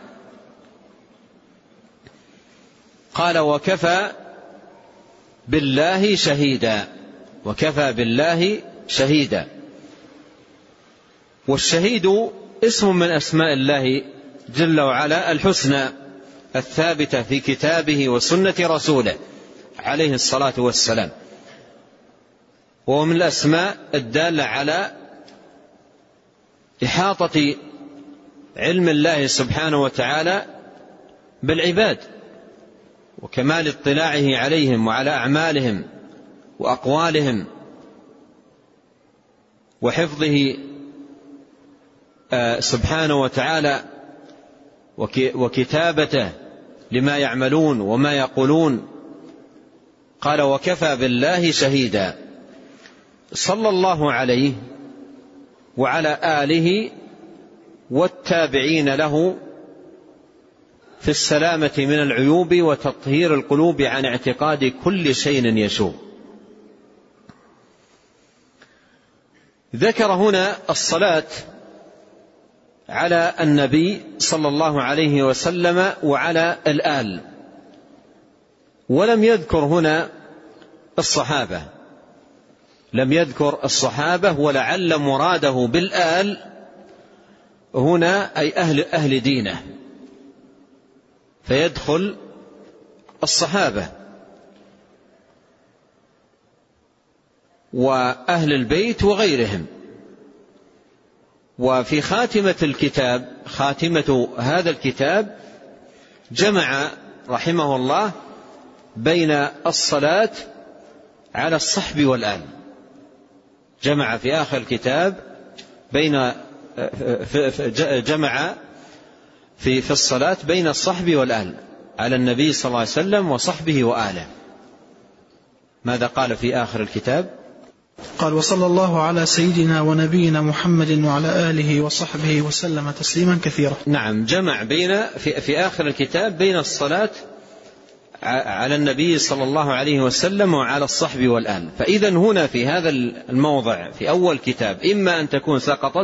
قال: وكفى بالله شهيدا، وكفى بالله شهيدا. والشهيد اسم من أسماء الله جل وعلا الحسنى الثابتة في كتابه وسنة رسوله عليه الصلاة والسلام، وهو من الأسماء الدالة على إحاطة علم الله سبحانه وتعالى بالعباد وكمال اطلاعه عليهم وعلى أعمالهم وأقوالهم وحفظه سبحانه وتعالى وكتابته لما يعملون وما يقولون. قال: وكفى بالله شهيدا. صلى الله عليه وعلى آله والتابعين له في السلامة من العيوب وتطهير القلوب عن اعتقاد كل شيء يشوب. ذكر هنا الصلاة على النبي صلى الله عليه وسلم وعلى الآل، ولم يذكر هنا الصحابة، لم يذكر الصحابة، ولعل مراده بالآل هنا أي أهل, أهل دينه، فيدخل الصحابة وأهل البيت وغيرهم. وفي خاتمة الكتاب، خاتمة هذا الكتاب، جمع رحمه الله بين الصلاة على الصحب والآل، جمع في آخر الكتاب بين جمع في في الصلاة بين الصحب والآل على النبي صلى الله عليه وسلم وصحبه وآله. ماذا قال في آخر الكتاب؟ قال: وصلى الله على سيدنا ونبينا محمد وعلى آله وصحبه وسلم تسليما كثيرا. نعم، جمع بين في, في آخر الكتاب بين الصلاة على النبي صلى الله عليه وسلم وعلى الصحب والآل. فإذا هنا في هذا الموضع في أول كتاب إما أن تكون سقطت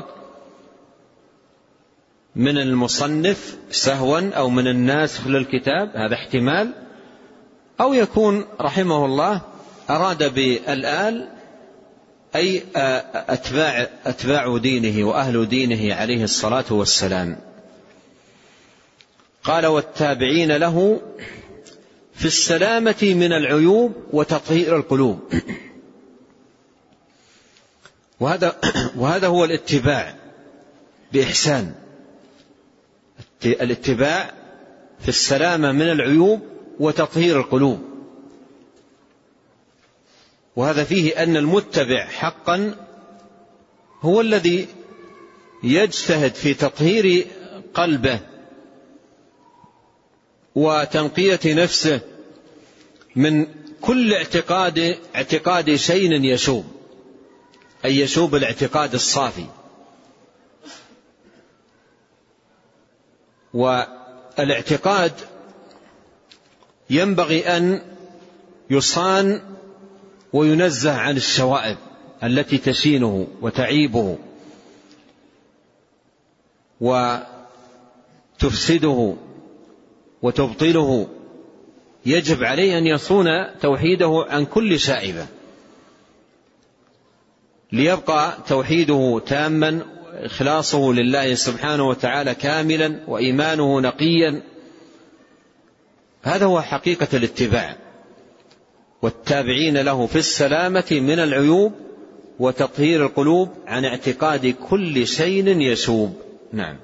من المصنف سهوا أو من الناسخ للكتاب، هذا احتمال، أو يكون رحمه الله أراد بالآل أي أتباع, أتباع دينه وأهل دينه عليه الصلاة والسلام. قال: والتابعين له في السلامة من العيوب وتطهير القلوب. وهذا, وهذا هو الاتباع بإحسان، الاتباع في السلامة من العيوب وتطهير القلوب. وهذا فيه أن المتبع حقا هو الذي يجتهد في تطهير قلبه وتنقية نفسه من كل اعتقاد اعتقاد شيء يشوب، أي يشوب الاعتقاد الصافي. والاعتقاد ينبغي أن يصان وينزه عن الشوائب التي تشينه وتعيبه وتفسده وتبطله. يجب عليه أن يصون توحيده عن كل شائبة ليبقى توحيده تاما، إخلاصه لله سبحانه وتعالى كاملا، وإيمانه نقيا. هذا هو حقيقة الاتباع. والتابعين له في السلامة من العيوب وتطهير القلوب عن اعتقاد كل شيء يشوب. نعم.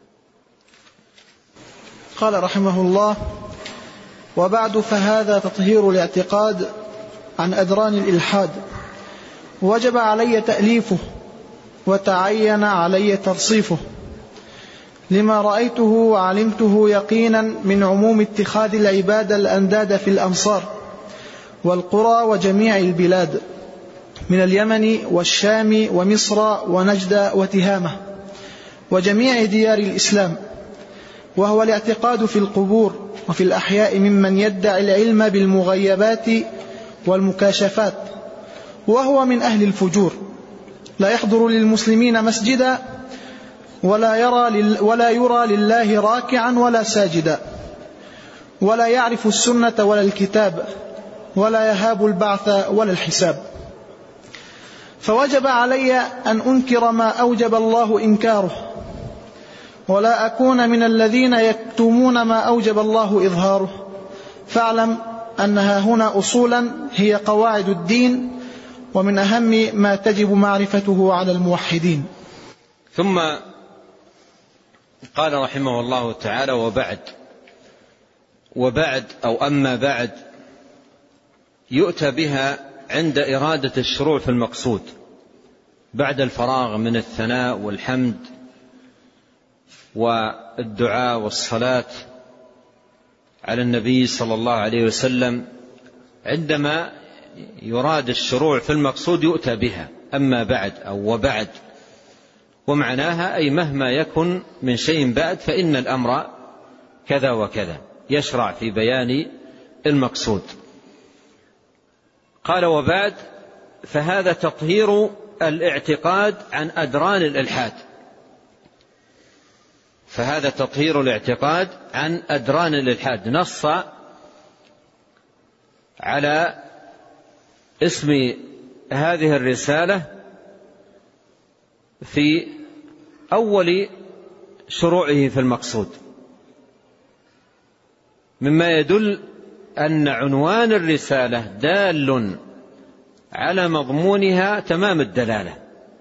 قال رحمه الله: وبعد، فهذا تطهير الاعتقاد عن أدران الإلحاد، وجب علي تأليفه وتعين علي ترصيفه، لما رأيته وعلمته يقينا من عموم اتخاذ العبادة الأنداد في الأمصار والقرى وجميع البلاد، من اليمن والشام ومصر ونجد وتهامة وجميع ديار الإسلام، وهو الاعتقاد في القبور وفي الأحياء ممن يدعي العلم بالمغيبات والمكاشفات، وهو من أهل الفجور، لا يحضر للمسلمين مسجدا ولا يرى, ولا يرى لله راكعا ولا ساجدا، ولا يعرف السنة ولا الكتاب، ولا يهاب البعث ولا الحساب. فوجب علي أن أنكر ما أوجب الله إنكاره، ولا أكون من الذين يكتمون ما أوجب الله إظهاره. فاعلم أنها هنا أصولا هي قواعد الدين، ومن أهم ما تجب معرفته على الموحدين. ثم قال رحمه الله تعالى: وبعد. وبعد أو أما بعد يؤتى بها عند إرادة الشروع في المقصود، بعد الفراغ من الثناء والحمد والدعاء والصلاة على النبي صلى الله عليه وسلم، عندما يراد الشروع في المقصود يؤتى بها. أما بعد أو وبعد، ومعناها أي مهما يكن من شيء بعد فإن الأمر كذا وكذا، يشرع في بيان المقصود. قال: وبعد فهذا تطهير الاعتقاد عن أدران الإلحاد. فهذا تطهير الاعتقاد عن أدران الإلحاد. نص على اسم هذه الرسالة في أول شروعه في المقصود، مما يدل أن عنوان الرسالة دال على مضمونها تمام الدلالة،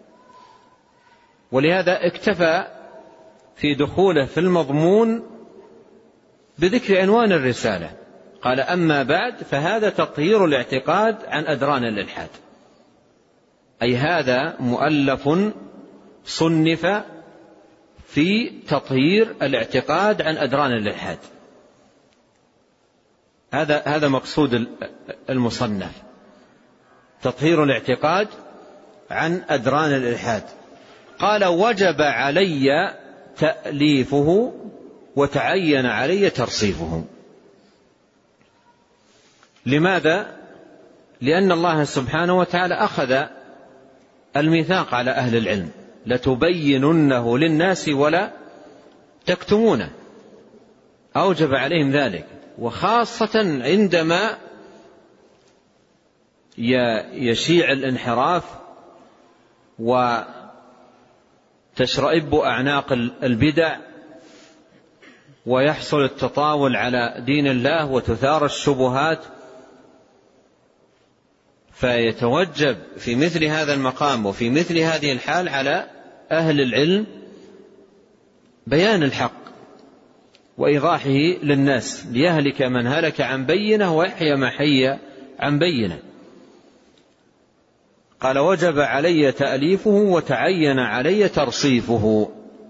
ولهذا اكتفى في دخوله في المضمون بذكر عنوان الرسالة. قال: أما بعد فهذا تطهير الاعتقاد عن أدران الإلحاد، أي هذا مؤلف صنف في تطهير الاعتقاد عن أدران الإلحاد. هذا هذا مقصود المصنف، تطهير الاعتقاد عن أدران الإلحاد. قال: وجب علي تأليفه وتعين علي ترصيفه. لماذا؟ لأن الله سبحانه وتعالى أخذ الميثاق على أهل العلم: لتبيننه للناس ولا تكتمونه. أوجب عليهم ذلك، وخاصة عندما يشيع الانحراف وتشرئب أعناق البدع ويحصل التطاول على دين الله وتثار الشبهات. فيتوجب في مثل هذا المقام وفي مثل هذه الحال على أهل العلم بيان الحق وإيضاحه للناس، ليهلك من هلك عن بينة ويحيى من حي عن بينة. قال: وجب علي تأليفه وتعين علي ترصيفه.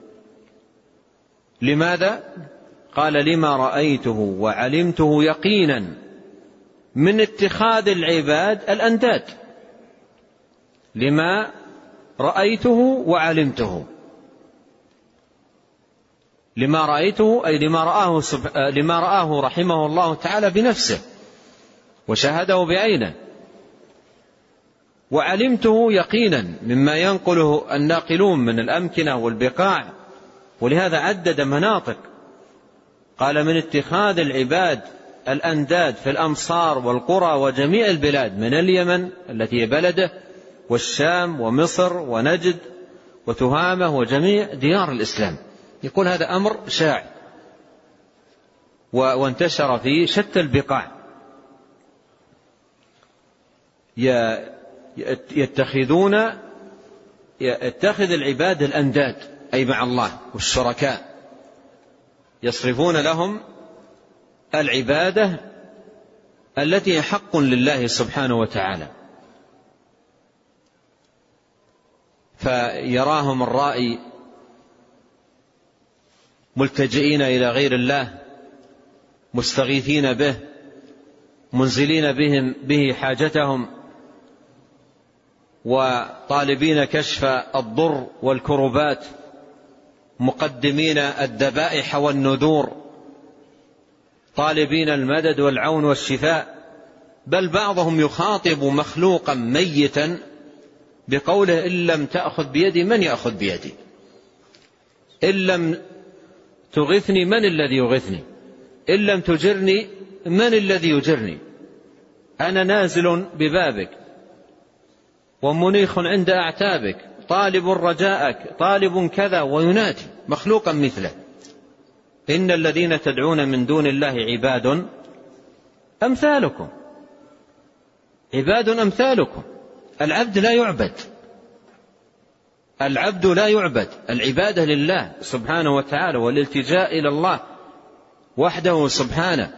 لماذا؟ قال: لما رأيته وعلمته يقينا من اتخاذ العباد الأنداد. لما رأيته وعلمته. لما رأيته أي لما رآه, سب... لما رآه رحمه الله تعالى بنفسه وشاهده بعينه، وعلمته يقينا مما ينقله الناقلون من الأمكنة والبقاع. ولهذا عدد مناطق، قال: من اتخاذ العباد الأنداد في الأمصار والقرى وجميع البلاد، من اليمن التي هي بلده والشام ومصر ونجد وتهامة وجميع ديار الإسلام. يقول هذا أمر شاع وانتشر في شتى البقاع. يتخذون يتخذ العباد الأنداد أي مع الله والشركاء، يصرفون لهم العبادة التي حق لله سبحانه وتعالى. فيراهم الرائي ملتجئين إلى غير الله، مستغيثين به، منزلين بهم به حاجتهم، وطالبين كشف الضر والكربات، مقدمين الذبائح والنذور، طالبين المدد والعون والشفاء. بل بعضهم يخاطب مخلوقا ميتا بقوله: إن لم تأخذ بيدي من يأخذ بيدي، إن لم تغثني من الذي يغثني، إن لم تجرني من الذي يجرني، أنا نازل ببابك ومنيخ عند أعتابك، طالب رجاءك، طالب كذا، وينادي مخلوقا مثله. إن الذين تدعون من دون الله عباد أمثالكم، عباد أمثالكم. العبد لا يعبد، العبد لا يعبد، العبادة لله سبحانه وتعالى، والالتجاء إلى الله وحده سبحانه.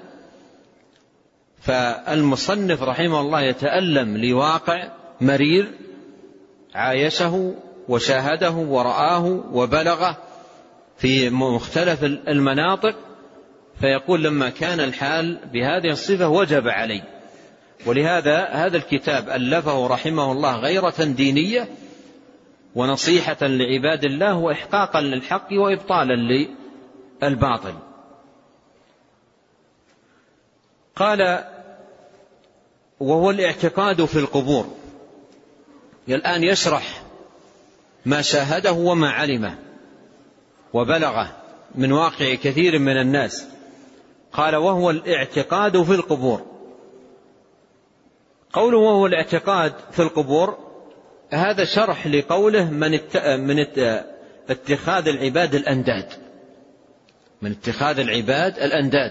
فالمصنف رحمه الله يتألم لواقع مرير عايشه وشاهده ورآه وبلغه في مختلف المناطق، فيقول لما كان الحال بهذه الصفة وجب علي. ولهذا هذا الكتاب ألفه رحمه الله غيرة دينية ونصيحة لعباد الله وإحقاقا للحق وإبطالا للباطل. قال وهو الاعتقاد في القبور. الآن يشرح ما شاهده وما علمه وبلغه من واقع كثير من الناس. قال وهو الاعتقاد في القبور. قوله وهو الاعتقاد في القبور هذا شرح لقوله من ات... من ات... اتخاذ العباد الأنداد، من اتخاذ العباد الأنداد،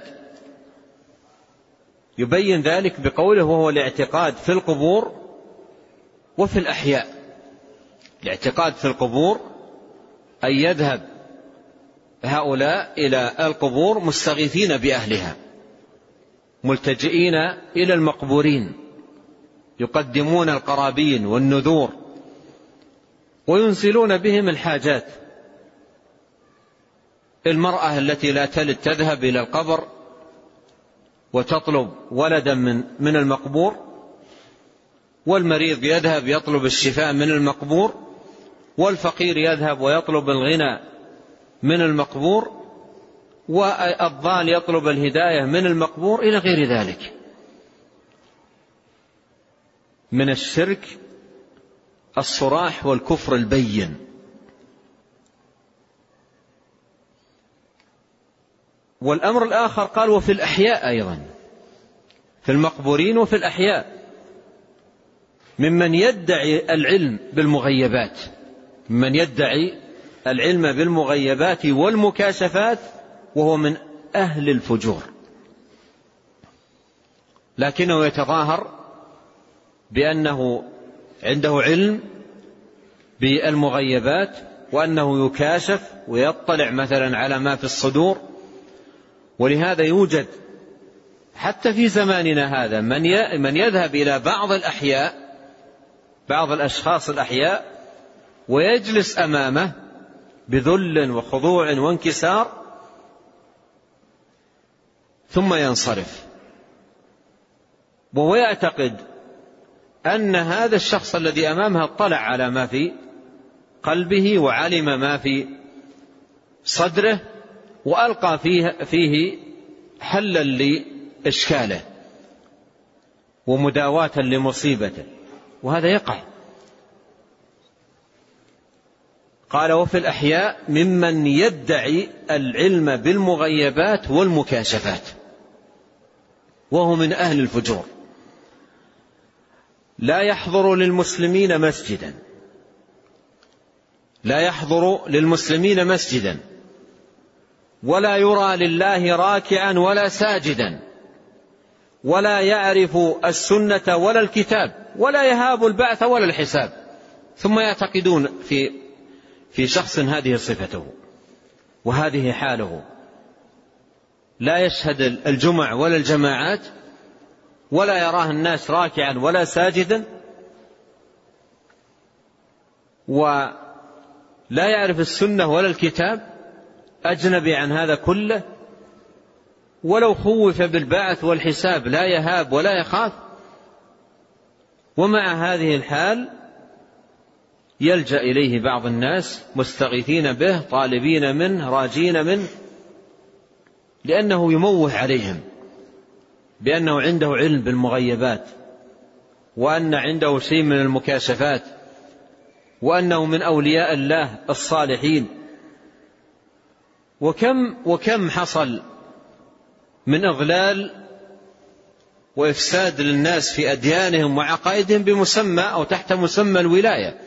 يبين ذلك بقوله وهو الاعتقاد في القبور وفي الأحياء. الاعتقاد في القبور أن يذهب هؤلاء إلى القبور مستغيثين بأهلها، ملتجئين إلى المقبورين، يقدمون القرابين والنذور وينزلون بهم الحاجات. المرأة التي لا تلد تذهب إلى القبر وتطلب ولدا من من المقبور، والمريض يذهب يطلب الشفاء من المقبور، والفقير يذهب ويطلب الغنى من المقبور، والضال يطلب الهداية من المقبور إلى غير ذلك من الشرك الصراح والكفر البين. والأمر الآخر قال وفي الأحياء أيضا، في المقبورين وفي الأحياء، ممن يدعي العلم بالمغيبات، ممن يدعي العلم بالمغيبات والمكاشفات وهو من أهل الفجور، لكنه يتظاهر بأنه عنده علم بالمغيبات وأنه يكاشف ويطلع مثلا على ما في الصدور. ولهذا يوجد حتى في زماننا هذا من يذهب إلى بعض الأحياء، بعض الأشخاص الأحياء، ويجلس أمامه بذل وخضوع وانكسار ثم ينصرف، وهو يعتقد أن هذا الشخص الذي أمامه اطلع على ما في قلبه وعلم ما في صدره وألقى فيه, فيه حلا لإشكاله ومداواة لمصيبته، وهذا يقع. قال وفي الأحياء ممن يدعي العلم بالمغيبات والمكاشفات وهو من أهل الفجور، لا يحضر للمسلمين مسجدا، لا يحضر للمسلمين مسجدا، ولا يرى لله راكعا ولا ساجدا، ولا يعرف السنة ولا الكتاب، ولا يهاب البعث ولا الحساب، ثم يعتقدون في في شخص هذه صفته وهذه حاله، لا يشهد الجمع ولا الجماعات، ولا يراه الناس راكعا ولا ساجدا، ولا يعرف السنة ولا الكتاب، أجنبي عن هذا كله، ولو خوف بالبعث والحساب لا يهاب ولا يخاف. ومع هذه الحال يلجأ إليه بعض الناس مستغيثين به، طالبين منه، راجين منه، لأنه يموه عليهم بأنه عنده علم بالمغيبات، وأن عنده شيء من المكاشفات، وأنه من أولياء الله الصالحين. وكم وكم حصل من إضلال وإفساد للناس في أديانهم وعقائدهم بمسمى أو تحت مسمى الولاية،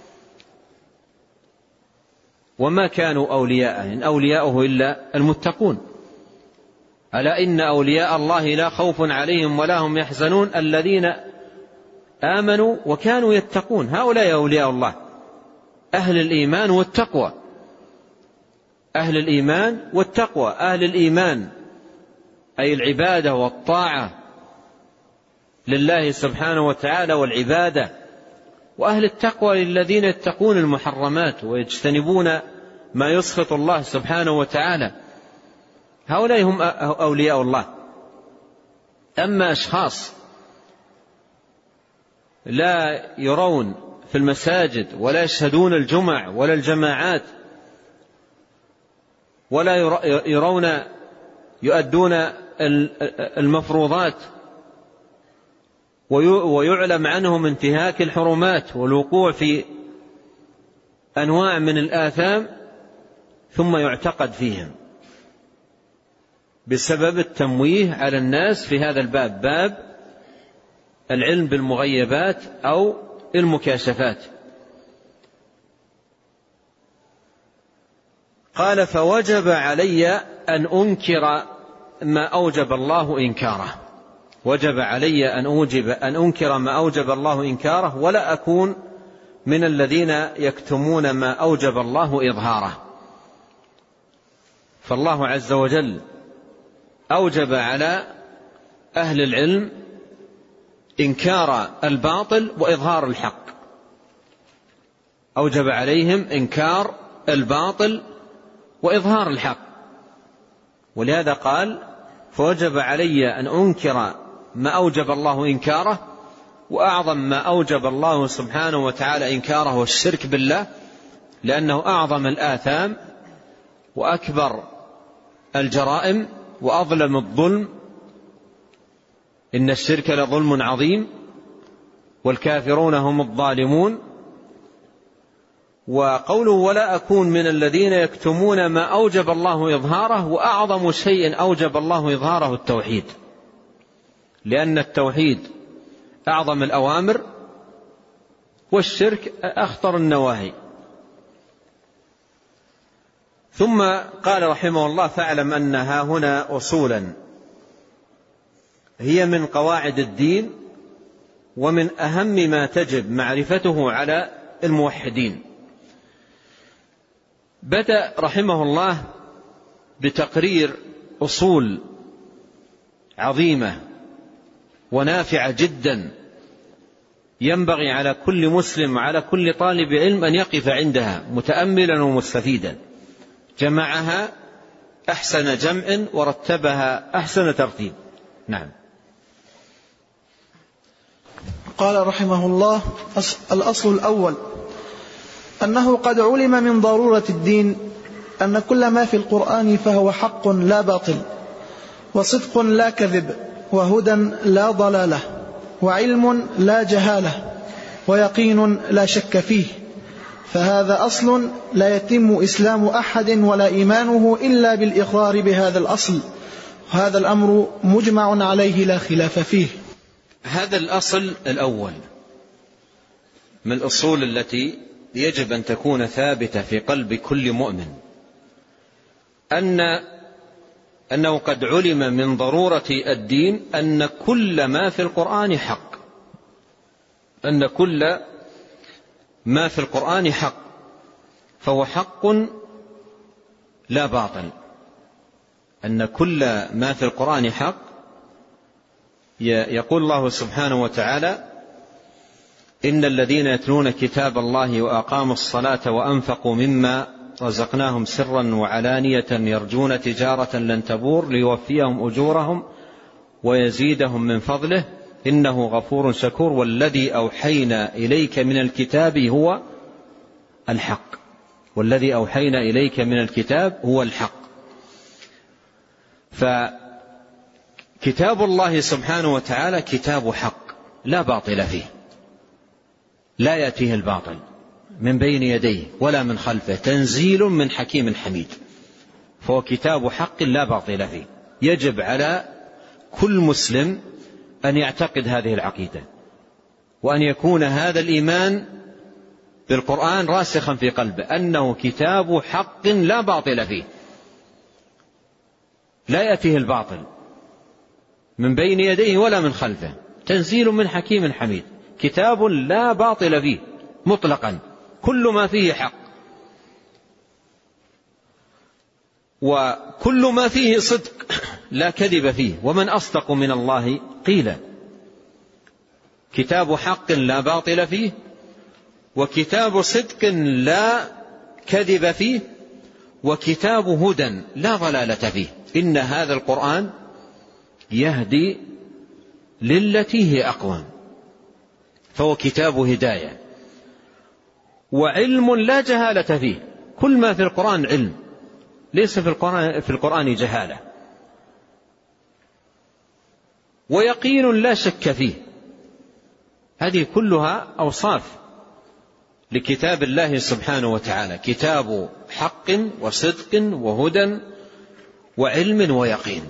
وما كانوا أولياءه، إن أولياؤه إلا المتقون. ألا إن أولياء الله لا خوف عليهم ولا هم يحزنون الذين آمنوا وكانوا يتقون. هؤلاء أولياء الله، أهل الإيمان والتقوى، أهل الإيمان والتقوى. أهل الإيمان أي العبادة والطاعة لله سبحانه وتعالى والعبادة وأهل التقوى للذين يتقون المحرمات ويجتنبون ما يسخط الله سبحانه وتعالى، هؤلاء هم أولياء الله. أما أشخاص لا يرون في المساجد ولا يشهدون الجمع ولا الجماعات ولا يرون يؤدون المفروضات ويعلم عنهم انتهاك الحرمات والوقوع في أنواع من الآثام، ثم يعتقد فيهم بسبب التمويه على الناس في هذا الباب، باب العلم بالمغيبات أو المكاشفات. قال فوجب علي أن أنكر ما أوجب الله إنكاره، وجب علي أن أوجب أن أنكر ما أوجب الله إنكاره ولا أكون من الذين يكتمون ما أوجب الله إظهاره. فالله عز وجل أوجب على أهل العلم إنكار الباطل وإظهار الحق، أوجب عليهم إنكار الباطل وإظهار الحق، ولهذا قال فوجب علي أن أنكر ما أوجب الله إنكاره، وأعظم ما أوجب الله سبحانه وتعالى إنكاره هو الشرك بالله، لأنه أعظم الآثام وأكبر الجرائم وأظلم الظلم، إن الشرك لظلم عظيم والكافرون هم الظالمون. وقوله ولا أكون من الذين يكتمون ما أوجب الله إظهاره، وأعظم شيء أوجب الله إظهاره التوحيد، لأن التوحيد أعظم الأوامر والشرك أخطر النواهي. ثم قال رحمه الله فاعلم أنها هنا أصولا هي من قواعد الدين ومن أهم ما تجب معرفته على الموحدين. بدأ رحمه الله بتقرير أصول عظيمة ونافعة جدا ينبغي على كل مسلم وعلى كل طالب علم أن يقف عندها متأملا ومستفيدا، جمعها أحسن جمع ورتبها أحسن ترتيب. نعم. قال رحمه الله الأصل الأول أنه قد علم من ضرورة الدين أن كل ما في القرآن فهو حق لا باطل، وصدق لا كذب، وهدى لا ضلالة، وعلم لا جهالة، ويقين لا شك فيه. فهذا أصل لا يتم إسلام أحد ولا إيمانه إلا بالإقرار بهذا الأصل، وهذا الأمر مجمع عليه لا خلاف فيه. هذا الأصل الأول من الأصول التي يجب أن تكون ثابتة في قلب كل مؤمن، أن أنه قد علم من ضرورة الدين أن كل ما في القرآن حق، أن كل ما في القرآن حق، فهو حق لا باطل، أن كل ما في القرآن حق. يقول الله سبحانه وتعالى إن الذين يتلون كتاب الله وأقاموا الصلاة وأنفقوا مما رزقناهم سرا وعلانية يرجون تجارة لن تبور ليوفيهم أجورهم ويزيدهم من فضله إنه غفور شكور والذي أوحينا إليك من الكتاب هو الحق، والذي أوحينا إليك من الكتاب هو الحق. فكتاب الله سبحانه وتعالى كتاب حق لا باطل فيه، لا يأتيه الباطل من بين يديه ولا من خلفه، تنزيل من حكيم حميد، فهو كتاب حق لا باطل فيه. يجب على كل مسلم أن يعتقد هذه العقيدة، وأن يكون هذا الإيمان بالقرآن راسخا في قلبه، أنه كتاب حق لا باطل فيه، لا يأتيه الباطل من بين يديه ولا من خلفه، تنزيل من حكيم حميد، كتاب لا باطل فيه مطلقا، كل ما فيه حق، وكل ما فيه صدق لا كذب فيه، ومن أصدق من الله قيلا. كتاب حق لا باطل فيه، وكتاب صدق لا كذب فيه، وكتاب هدى لا ضلالة فيه. إن هذا القرآن يهدي للتي هي أقوم، فهو كتاب هداية وعلم لا جهالة فيه. كل ما في القرآن علم، ليس في القرآن, في القرآن جهالة، ويقين لا شك فيه. هذه كلها أوصاف لكتاب الله سبحانه وتعالى، كتاب حق وصدق وهدى وعلم ويقين.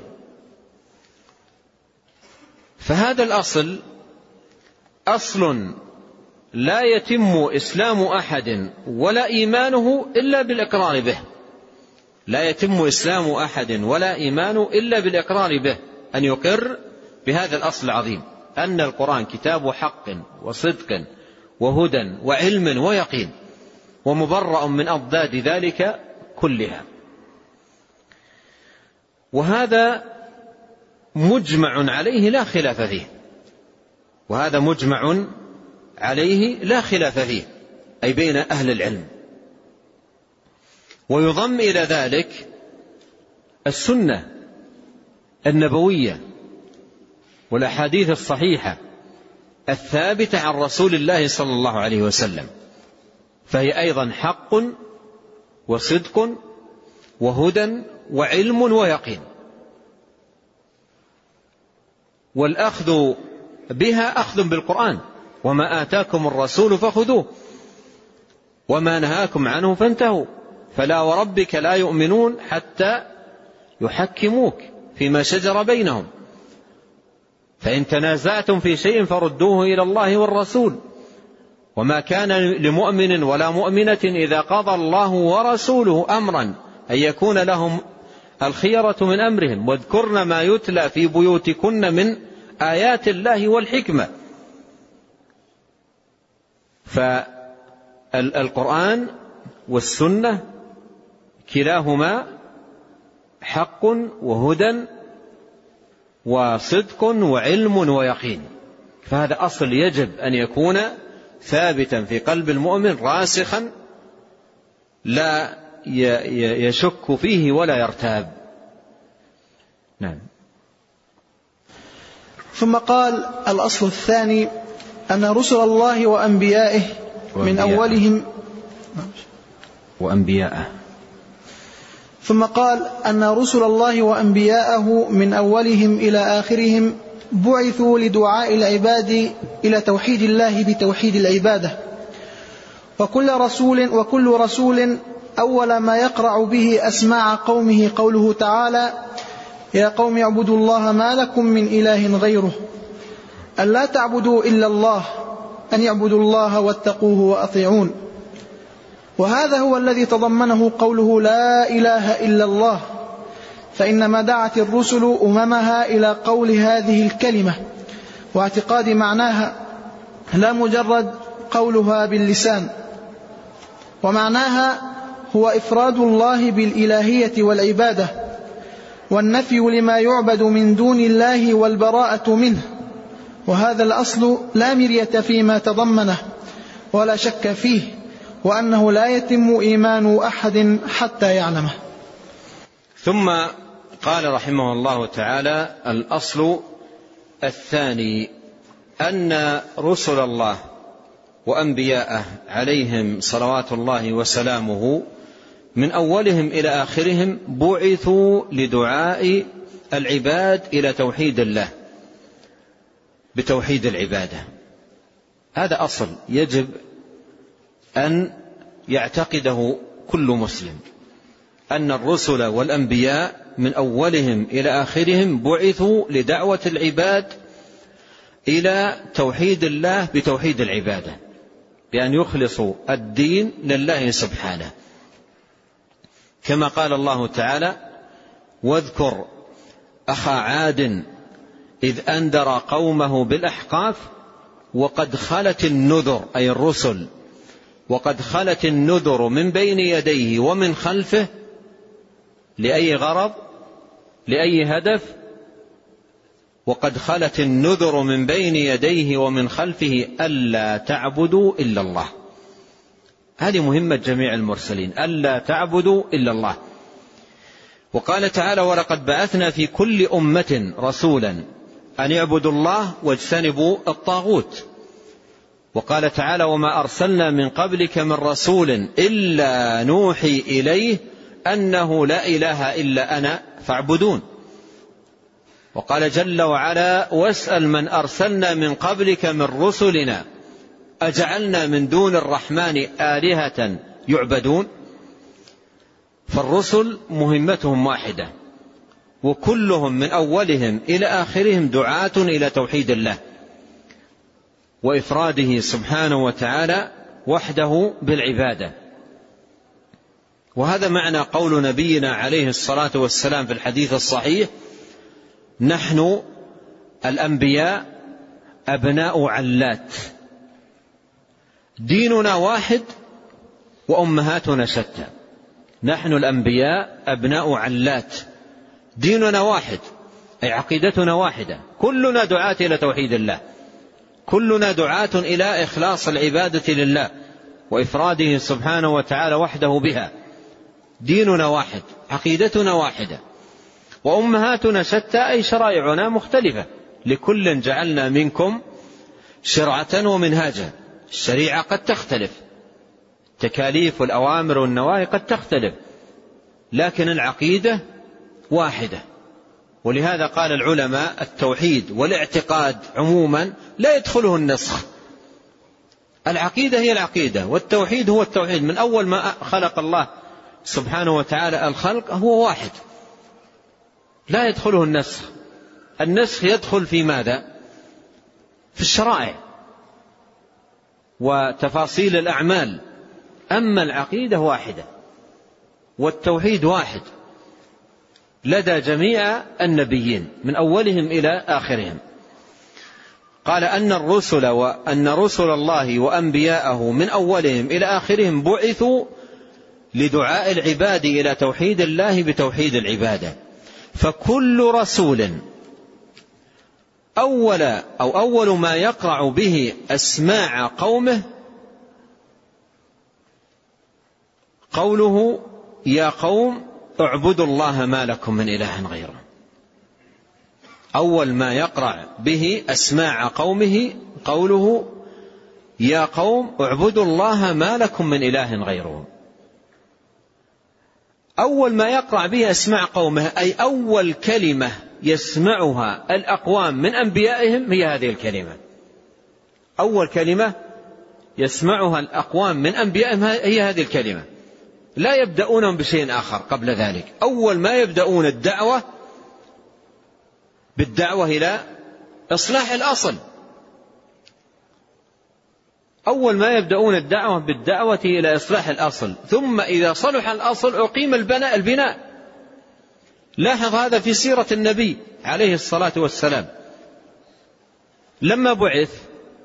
فهذا الأصل أصل لا يتم إسلام أحد ولا إيمانه إلا بالإقرار به. لا يتم إسلام أحد ولا إيمانه إلا بالإقرار به، أن يقر بهذا الأصل العظيم، أن القرآن كتاب حق وصدق وهدى وعلم ويقين، ومبرأ من أضداد ذلك كلها. وهذا مجمع عليه لا خلاف فيه، وهذا مجمع عليه لا خلاف فيه، أي بين أهل العلم. ويضم إلى ذلك السنة النبوية والأحاديث الصحيحة الثابتة عن رسول الله صلى الله عليه وسلم، فهي أيضا حق وصدق وهدى وعلم ويقين. والأخذ بها أخذ بالقرآن، وما آتاكم الرسول فخذوه وما نهاكم عنه فانتهوا، فلا وربك لا يؤمنون حتى يحكموك فيما شجر بينهم، فإن تنازعتم في شيء فردوه إلى الله والرسول، وما كان لمؤمن ولا مؤمنة إذا قضى الله ورسوله أمرا أن يكون لهم الخيرة من أمرهم، واذكرن ما يتلى في بيوتكن من آيات الله والحكمة. فالقرآن والسنة كلاهما حق وهدى وصدق وعلم ويقين، فهذا أصل يجب أن يكون ثابتا في قلب المؤمن راسخا لا يشك فيه ولا يرتاب. نعم. ثم قال: الأصل الثاني أن رسل الله وأنبيائه من أولهم وأنبياءه ثم قال أن رسل الله وأنبياءه من أولهم إلى آخرهم بعثوا لدعاء العباد إلى توحيد الله بتوحيد العبادة، وكل رسول وكل رسول أول ما يقرع به أسماع قومه قوله تعالى: يا قوم اعبدوا الله ما لكم من إله غيره، أن لا تعبدوا إلا الله، أن يعبدوا الله واتقوه وأطيعون. وهذا هو الذي تضمنه قوله لا إله إلا الله، فإنما دعت الرسل أممها إلى قول هذه الكلمة واعتقاد معناها، لا مجرد قولها باللسان. ومعناها هو إفراد الله بالإلهية والعبادة، والنفي لما يعبد من دون الله والبراءة منه. وهذا الأصل لا مرية فيما تضمنه ولا شك فيه، وأنه لا يتم إيمان أحد حتى يعلمه. ثم قال رحمه الله تعالى: الأصل الثاني أن رسل الله وأنبياءه عليهم صلوات الله وسلامه من أولهم إلى آخرهم بعثوا لدعاء العباد إلى توحيد الله بتوحيد العبادة. هذا أصل يجب أن يعتقده كل مسلم، أن الرسل والأنبياء من أولهم إلى آخرهم بعثوا لدعوة العباد إلى توحيد الله بتوحيد العبادة، بأن يخلصوا الدين لله سبحانه، كما قال الله تعالى: واذكر أخا عاد إذ أنذر قومه بالأحقاف وقد خلت النذر، أي الرسل، وقد خلت النذر من بين يديه ومن خلفه، لأي غرض؟ لأي هدف؟ وقد خلت النذر من بين يديه ومن خلفه ألا تعبدوا إلا الله. هذه مهمة جميع المرسلين، ألا تعبدوا إلا الله. وقال تعالى: ولقد بعثنا في كل أمة رسولا أن يعبدوا الله واجتنبوا الطاغوت. وقال تعالى: وما أرسلنا من قبلك من رسول إلا نوحي إليه أنه لا إله إلا أنا فاعبدون. وقال جل وعلا: واسأل من أرسلنا من قبلك من رسلنا أجعلنا من دون الرحمن آلهة يعبدون. فالرسل مهمتهم واحدة، وكلهم من أولهم إلى آخرهم دعاة إلى توحيد الله وإفراده سبحانه وتعالى وحده بالعبادة. وهذا معنى قول نبينا عليه الصلاة والسلام في الحديث الصحيح: نحن الأنبياء أبناء علات، ديننا واحد وأمهاتنا شتى. نحن الأنبياء أبناء علات، ديننا واحد، أي عقيدتنا واحدة، كلنا دعاة إلى توحيد الله، كلنا دعاة إلى إخلاص العبادة لله وإفراده سبحانه وتعالى وحده بها. ديننا واحد، عقيدتنا واحدة، وأمهاتنا شتى، أي شرائعنا مختلفة، لكل جعلنا منكم شرعة ومنهاجا. الشريعة قد تختلف، التكاليف والأوامر والنواهي قد تختلف، لكن العقيدة واحدة. ولهذا قال العلماء: التوحيد والاعتقاد عموما لا يدخله النسخ. العقيدة هي العقيدة، والتوحيد هو التوحيد. من أول ما خلق الله سبحانه وتعالى الخلق هو واحد، لا يدخله النسخ. النسخ يدخل في ماذا؟ في الشرائع وتفاصيل الأعمال. أما العقيدة واحدة والتوحيد واحد لدى جميع النبيين من أولهم إلى آخرهم. قال أن الرسل وأن رسل الله وأنبياءه من أولهم إلى آخرهم بعثوا لدعاء العباد إلى توحيد الله بتوحيد العبادة. فكل رسول أول أو أول ما يقرع به أسماع قومه قوله: يا قوم اعبدوا الله ما لكم من إله غيره. أول ما يقرع به أسماع قومه قوله: يا قوم اعبدوا الله ما لكم من إله غيره. أول ما يقرع به أسماع قومه، أي أول كلمة يسمعها الأقوام من أنبيائهم هي هذه الكلمة. أول كلمة يسمعها الأقوام من أنبيائهم هي هذه الكلمة، لا يبدأونهم بشيء آخر قبل ذلك. أول ما يبدأون الدعوة بالدعوة إلى إصلاح الأصل، أول ما يبدأون الدعوة بالدعوة إلى إصلاح الأصل، ثم إذا صلح الأصل أقيم البناء البناء. لاحظ هذا في سيرة النبي عليه الصلاة والسلام. لما بعث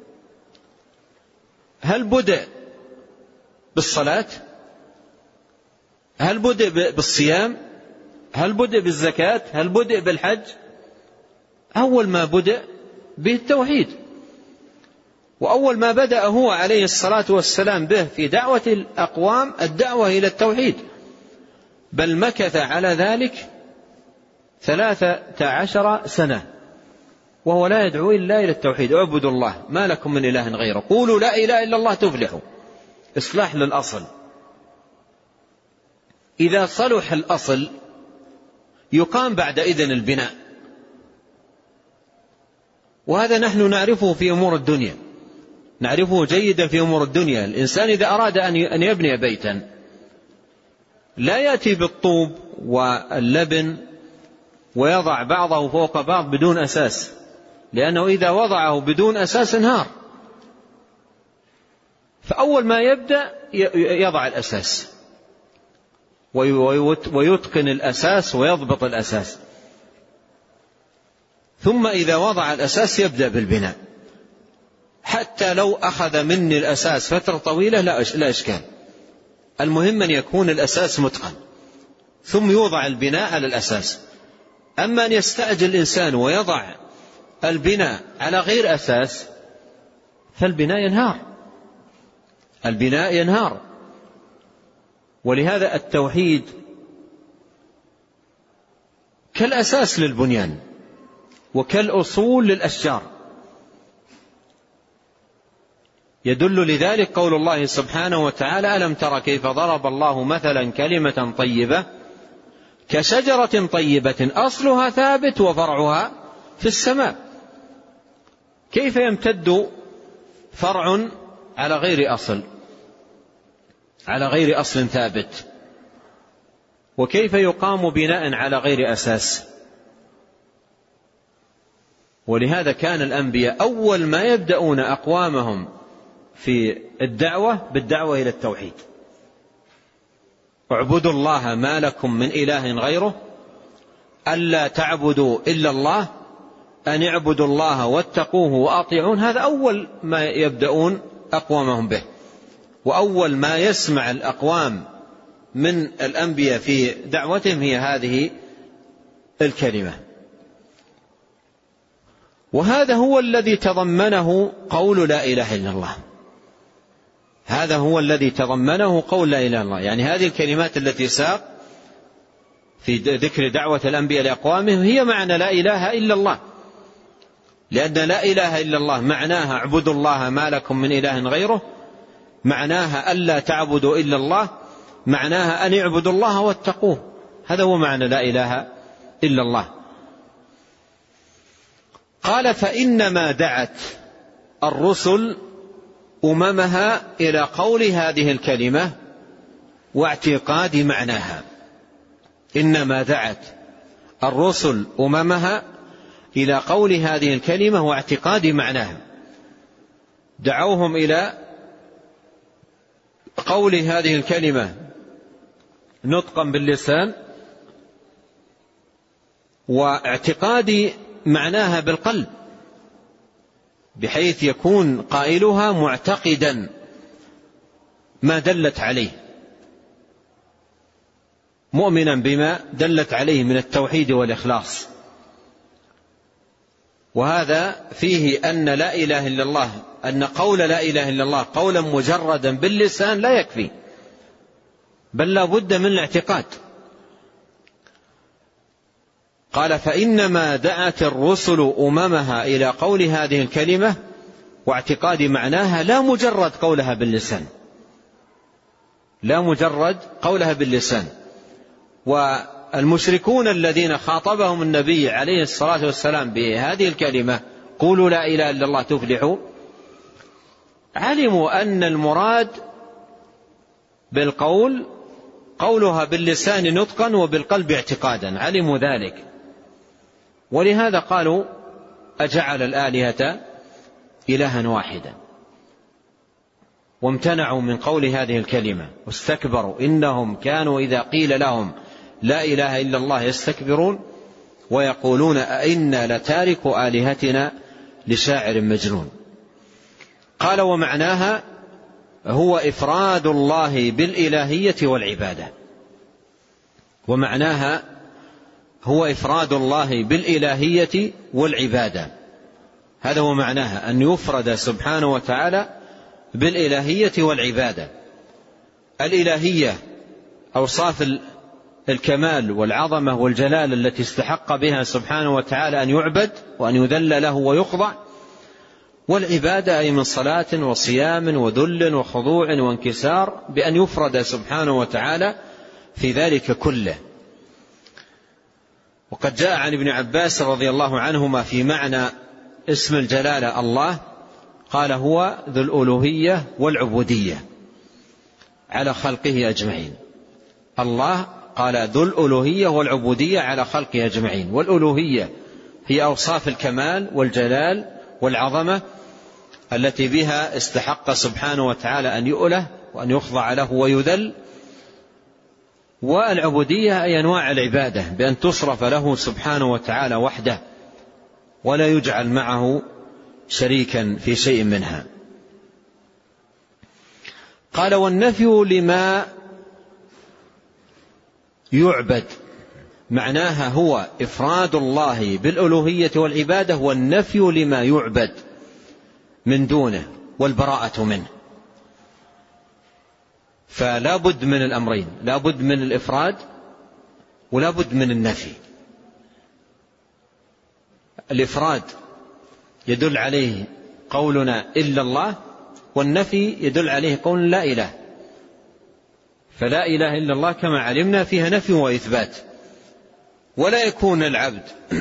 هل بدأ بالصلاة؟ هل بدأ بالصيام؟ هل بدأ بالزكاة؟ هل بدأ بالحج؟ أول ما بدأ بالتوحيد. وأول ما بدأ هو عليه الصلاة والسلام به في دعوة الأقوام الدعوة إلى التوحيد، بل مكث على ذلك ثلاثة عشر سنة وهو لا يدعو إلا إلى التوحيد: اعبدوا الله ما لكم من إله غيره، قولوا لا إله إلا الله تفلحوا. إصلاح للأصل. إذا صلح الأصل يقام بعد إذن البناء. وهذا نحن نعرفه في أمور الدنيا، نعرفه جيدا في أمور الدنيا. الإنسان إذا أراد أن يبني بيتا لا يأتي بالطوب واللبن ويضع بعضه فوق بعض بدون أساس، لأنه إذا وضعه بدون أساس انهار. فأول ما يبدأ يضع الأساس ويتقن الأساس ويضبط الأساس، ثم إذا وضع الأساس يبدأ بالبناء. حتى لو أخذ مني الأساس فترة طويلة لا إشكال، المهم أن يكون الأساس متقن، ثم يوضع البناء على الأساس. أما أن يستعجل الإنسان ويضع البناء على غير أساس فالبناء ينهار، البناء ينهار. ولهذا التوحيد كالأساس للبنيان وكالأصول للأشجار. يدل لذلك قول الله سبحانه وتعالى: ألم تر كيف ضرب الله مثلا كلمة طيبة كشجرة طيبة أصلها ثابت وفرعها في السماء. كيف يمتد فرع على غير أصل على غير أصل ثابت؟ وكيف يقام بناء على غير أساس؟ ولهذا كان الأنبياء أول ما يبدأون أقوامهم في الدعوة بالدعوة إلى التوحيد: اعبدوا الله ما لكم من إله غيره، ألا تعبدوا إلا الله، أن اعبدوا الله واتقوه وأطيعون. هذا أول ما يبدأون أقوامهم به، وأول ما يسمع الأقوام من الأنبياء في دعوتهم هي هذه الكلمة. وهذا هو الذي تضمنه قول لا إله إلا الله. هذا هو الذي تضمنه قول لا إله إلا الله، يعني هذه الكلمات التي ساق في ذكر دعوة الأنبياء لأقوامهم هي معنى لا إله إلا الله، لأن لا إله إلا الله معناها اعبدوا الله ما لكم من إله غيره، معناها ألا تعبدوا إلا الله، معناها أن اعبدوا الله واتقوه. هذا هو معنى لا إله إلا الله. قال: فإنما دعت الرسل أممها إلى قول هذه الكلمة واعتقاد معناها. إنما دعت الرسل أممها إلى قول هذه الكلمة واعتقاد معناها، دعوهم إلى قول هذه الكلمة نطقا باللسان واعتقاد معناها بالقلب، بحيث يكون قائلها معتقدا ما دلت عليه، مؤمنا بما دلت عليه من التوحيد والإخلاص. وهذا فيه أن لا إله إلا الله أن قول لا إله إلا الله قولا مجردا باللسان لا يكفي، بل لا بد من الاعتقاد. قال: فإنما دعت الرسل أممها إلى قول هذه الكلمة واعتقاد معناها، لا مجرد قولها باللسان، لا مجرد قولها باللسان. والمشركون الذين خاطبهم النبي عليه الصلاة والسلام بهذه الكلمة قولوا لا إله إلا الله تفلحوا، علموا أن المراد بالقول قولها باللسان نطقا وبالقلب اعتقادا، علموا ذلك. ولهذا قالوا: أجعل الآلهة إلها واحدا، وامتنعوا من قول هذه الكلمة واستكبروا. إنهم كانوا إذا قيل لهم لا إله إلا الله يستكبرون ويقولون أئنا لتاركوا آلهتنا لشاعر مجنون. قال: ومعناها هو إفراد الله بالإلهية والعبادة. ومعناها هو إفراد الله بالإلهية والعبادة، هذا هو معناها، أن يفرد سبحانه وتعالى بالإلهية والعبادة. الإلهية أوصاف الكمال والعظمة والجلال التي استحق بها سبحانه وتعالى أن يعبد وأن يذل له ويخضع، والعبادة أي من صلاة وصيام وذل وخضوع وانكسار، بأن يفرد سبحانه وتعالى في ذلك كله. وقد جاء عن ابن عباس رضي الله عنهما في معنى اسم الجلالة الله، قال: هو ذو الألوهية والعبودية على خلقه أجمعين. الله قال ذو الألوهية والعبودية على خلقه أجمعين. والألوهية هي أوصاف الكمال والجلال والعظمة التي بها استحق سبحانه وتعالى أن يؤله وأن يخضع له ويذل. والعبودية أي أنواع العبادة، بأن تصرف له سبحانه وتعالى وحده ولا يجعل معه شريكا في شيء منها. قال: والنفي لما يعبد، معناها هو إفراد الله بالألوهية والعبادة، والنفي لما يعبد من دونه والبراءة منه. فلا بد من الأمرين، لا بد من الإفراد ولا بد من النفي. الإفراد يدل عليه قولنا إلا الله، والنفي يدل عليه قول لا إله. فلا إله إلا الله كما علمنا فيها نفي وإثبات، ولا يكون العبد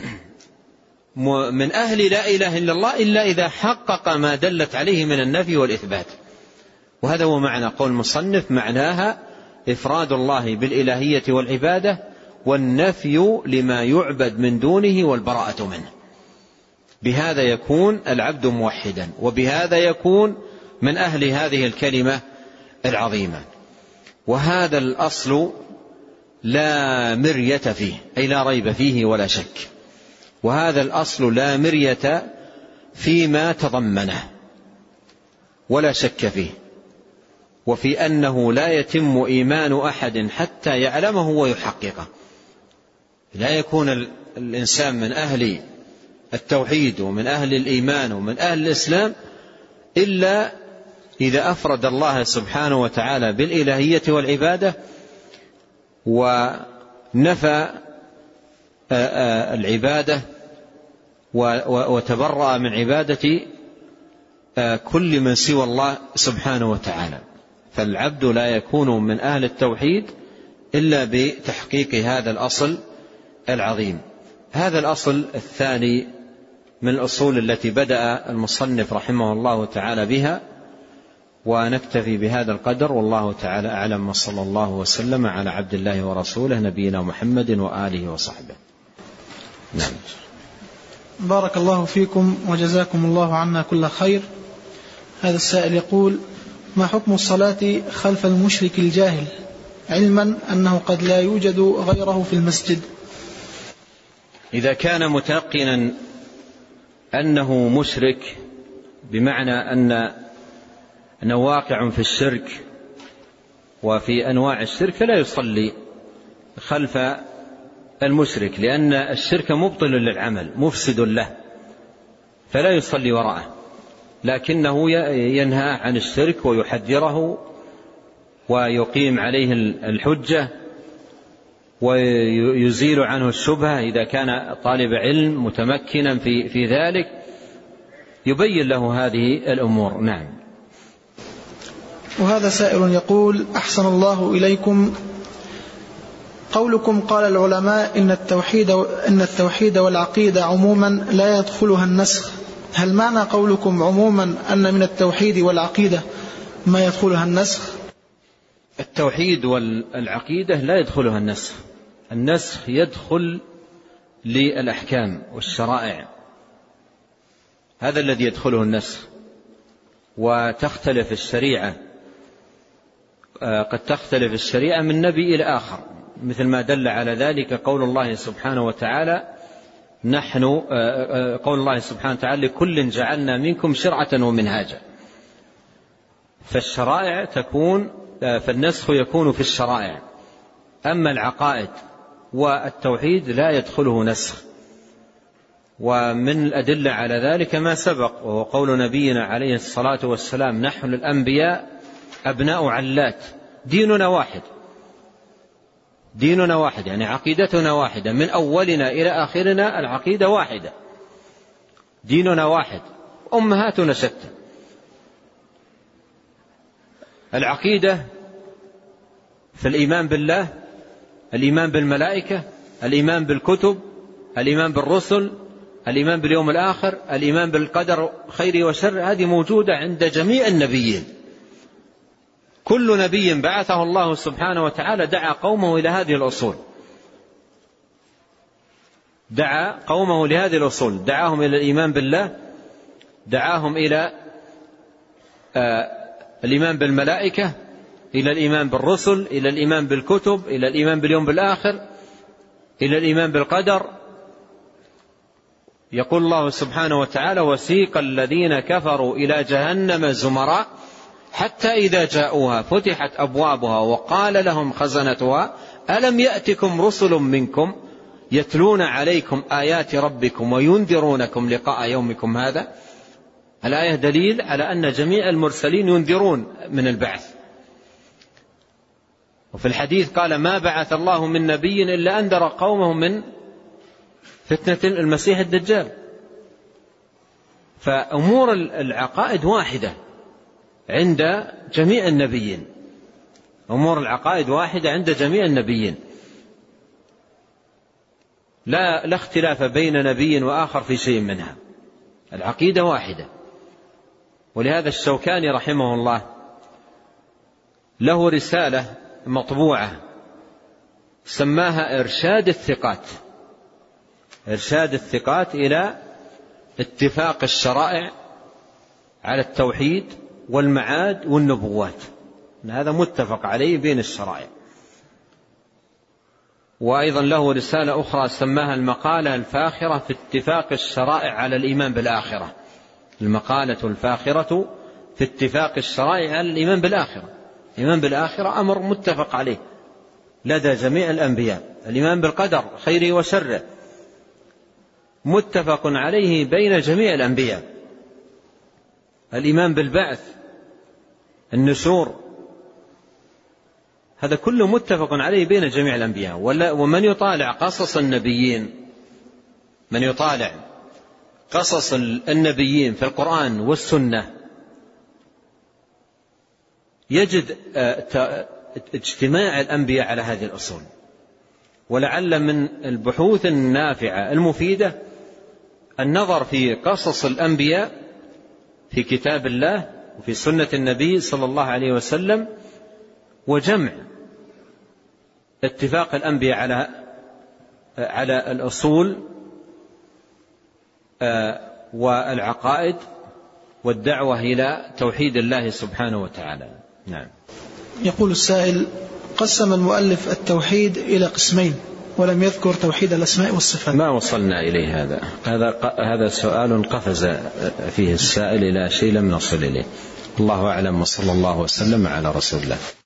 من أهل لا إله إلا الله إلا إذا حقق ما دلت عليه من النفي والإثبات. وهذا هو معنى قول المصنف: معناها إفراد الله بالإلهية والعبادة، والنفي لما يعبد من دونه والبراءة منه. بهذا يكون العبد موحدا، وبهذا يكون من أهل هذه الكلمة العظيمة. وهذا الأصل لا مرية فيه، أي لا ريب فيه ولا شك. وهذا الأصل لا مرية فيما تضمنه ولا شك فيه، وفي أنه لا يتم إيمان أحد حتى يعلمه ويحققه. لا يكون الإنسان من أهل التوحيد ومن أهل الإيمان ومن أهل الإسلام إلا إذا أفرد الله سبحانه وتعالى بالإلهية والعبادة، ونفى العبادة وتبرأ من عبادة كل من سوى الله سبحانه وتعالى. فالعبد لا يكون من أهل التوحيد إلا بتحقيق هذا الأصل العظيم. هذا الأصل الثاني من الأصول التي بدأ المصنف رحمه الله تعالى بها. ونكتفي بهذا القدر، والله تعالى أعلم، وصلى الله وسلم على عبد الله ورسوله نبينا محمد وآله وصحبه. نعم. بارك الله فيكم وجزاكم الله عنا كل خير. هذا السائل يقول: ما حكم الصلاة خلف المشرك الجاهل، علما أنه قد لا يوجد غيره في المسجد؟ إذا كان متيقنا أنه مشرك، بمعنى أن أنه واقع في الشرك وفي أنواع الشرك، لا يصلي خلف المشرك، لأن الشرك مبطل للعمل مفسد له، فلا يصلي وراءه، لكنه ينهى عن الشرك ويحذره ويقيم عليه الحجة ويزيل عنه الشبهة. إذا كان طالب علم متمكنا في في ذلك يبين له هذه الأمور. نعم. وهذا سائل يقول: أحسن الله إليكم، قولكم قال العلماء إن التوحيد إن التوحيد والعقيدة عموما لا يدخلها النسخ، هل معنى قولكم عموما أن من التوحيد والعقيدة ما يدخلها النسخ؟ التوحيد والعقيدة لا يدخلها النسخ. النسخ يدخل للأحكام والشرائع، هذا الذي يدخله النسخ. وتختلف الشريعة، قد تختلف الشريعة من نبي إلى آخر، مثل ما دل على ذلك قول الله سبحانه وتعالى نحن قول الله سبحانه وتعالى: لكل جعلنا منكم شرعة ومنهاجا. فالشرائع تكون فالنسخ يكون في الشرائع. أما العقائد والتوحيد لا يدخله نسخ. ومن الأدلة على ذلك ما سبق، وهو قول نبينا عليه الصلاة والسلام: نحن الأنبياء أبناء علات، ديننا واحد، ديننا واحد، يعني عقيدتنا واحدة، من أولنا إلى آخرنا العقيدة واحدة، ديننا واحد، أمهاتنا شتى. العقيدة في الإيمان بالله، الإيمان بالملائكة، الإيمان بالكتب، الإيمان بالرسل، الإيمان باليوم الآخر، الإيمان بالقدر خير وشر، هذه موجودة عند جميع النبيين. كل نبي بعثه الله سبحانه وتعالى دعا قومه إلى هذه الأصول، دعا قومه لهذه الأصول، دعاهم إلى الإيمان بالله، دعاهم إلى آه الإيمان بالملائكة، إلى الإيمان بالرسل، إلى الإيمان بالكتب، إلى الإيمان باليوم الآخر، إلى الإيمان بالقدر. يقول الله سبحانه وتعالى: وسيق الذين كفروا إلى جهنم زمرا حتى إذا جاءوها فتحت أبوابها وقال لهم خزنتها ألم يأتكم رسل منكم يتلون عليكم آيات ربكم وينذرونكم لقاء يومكم هذا. الآية دليل على أن جميع المرسلين ينذرون من البعث، وفي الحديث قال ما بعث الله من نبي إلا أنذر قومه من فتنة المسيح الدجال. فأمور العقائد واحدة عند جميع النبيين، أمور العقائد واحدة عند جميع النبيين، لا لا اختلاف بين نبي وآخر في شيء منها، العقيدة واحدة. ولهذا الشوكاني رحمه الله له رسالة مطبوعة سماها إرشاد الثقات، إرشاد الثقات إلى اتفاق الشرائع على التوحيد والمعاد والنبوات، هذا متفق عليه بين الشرائع. وأيضا له رسالة أخرى سماها المقالة الفاخرة في اتفاق الشرائع على الإيمان بالآخرة، المقالة الفاخرة في اتفاق الشرائع على الإيمان بالآخرة. الإيمان بالآخرة أمر متفق عليه لدى جميع الأنبياء، الإيمان بالقدر خيره وشره متفق عليه بين جميع الأنبياء، الإيمان بالبعث النشور هذا كله متفق عليه بين جميع الأنبياء. ومن يطالع قصص النبيين، من يطالع قصص النبيين في القرآن والسنة يجد اجتماع الأنبياء على هذه الأصول. ولعل من البحوث النافعة المفيدة النظر في قصص الأنبياء في كتاب الله وفي سنة النبي صلى الله عليه وسلم، وجمع اتفاق الأنبياء على على الأصول والعقائد والدعوة إلى توحيد الله سبحانه وتعالى. نعم. يقول السائل: قسم المؤلف التوحيد إلى قسمين ولم يذكر توحيد الأسماء والصفات. ما وصلنا إليه هذا هذا هذا سؤال قفز فيه السائل إلى شيء لم نصل إليه. الله أعلم، وصلى الله وسلم على رسول الله.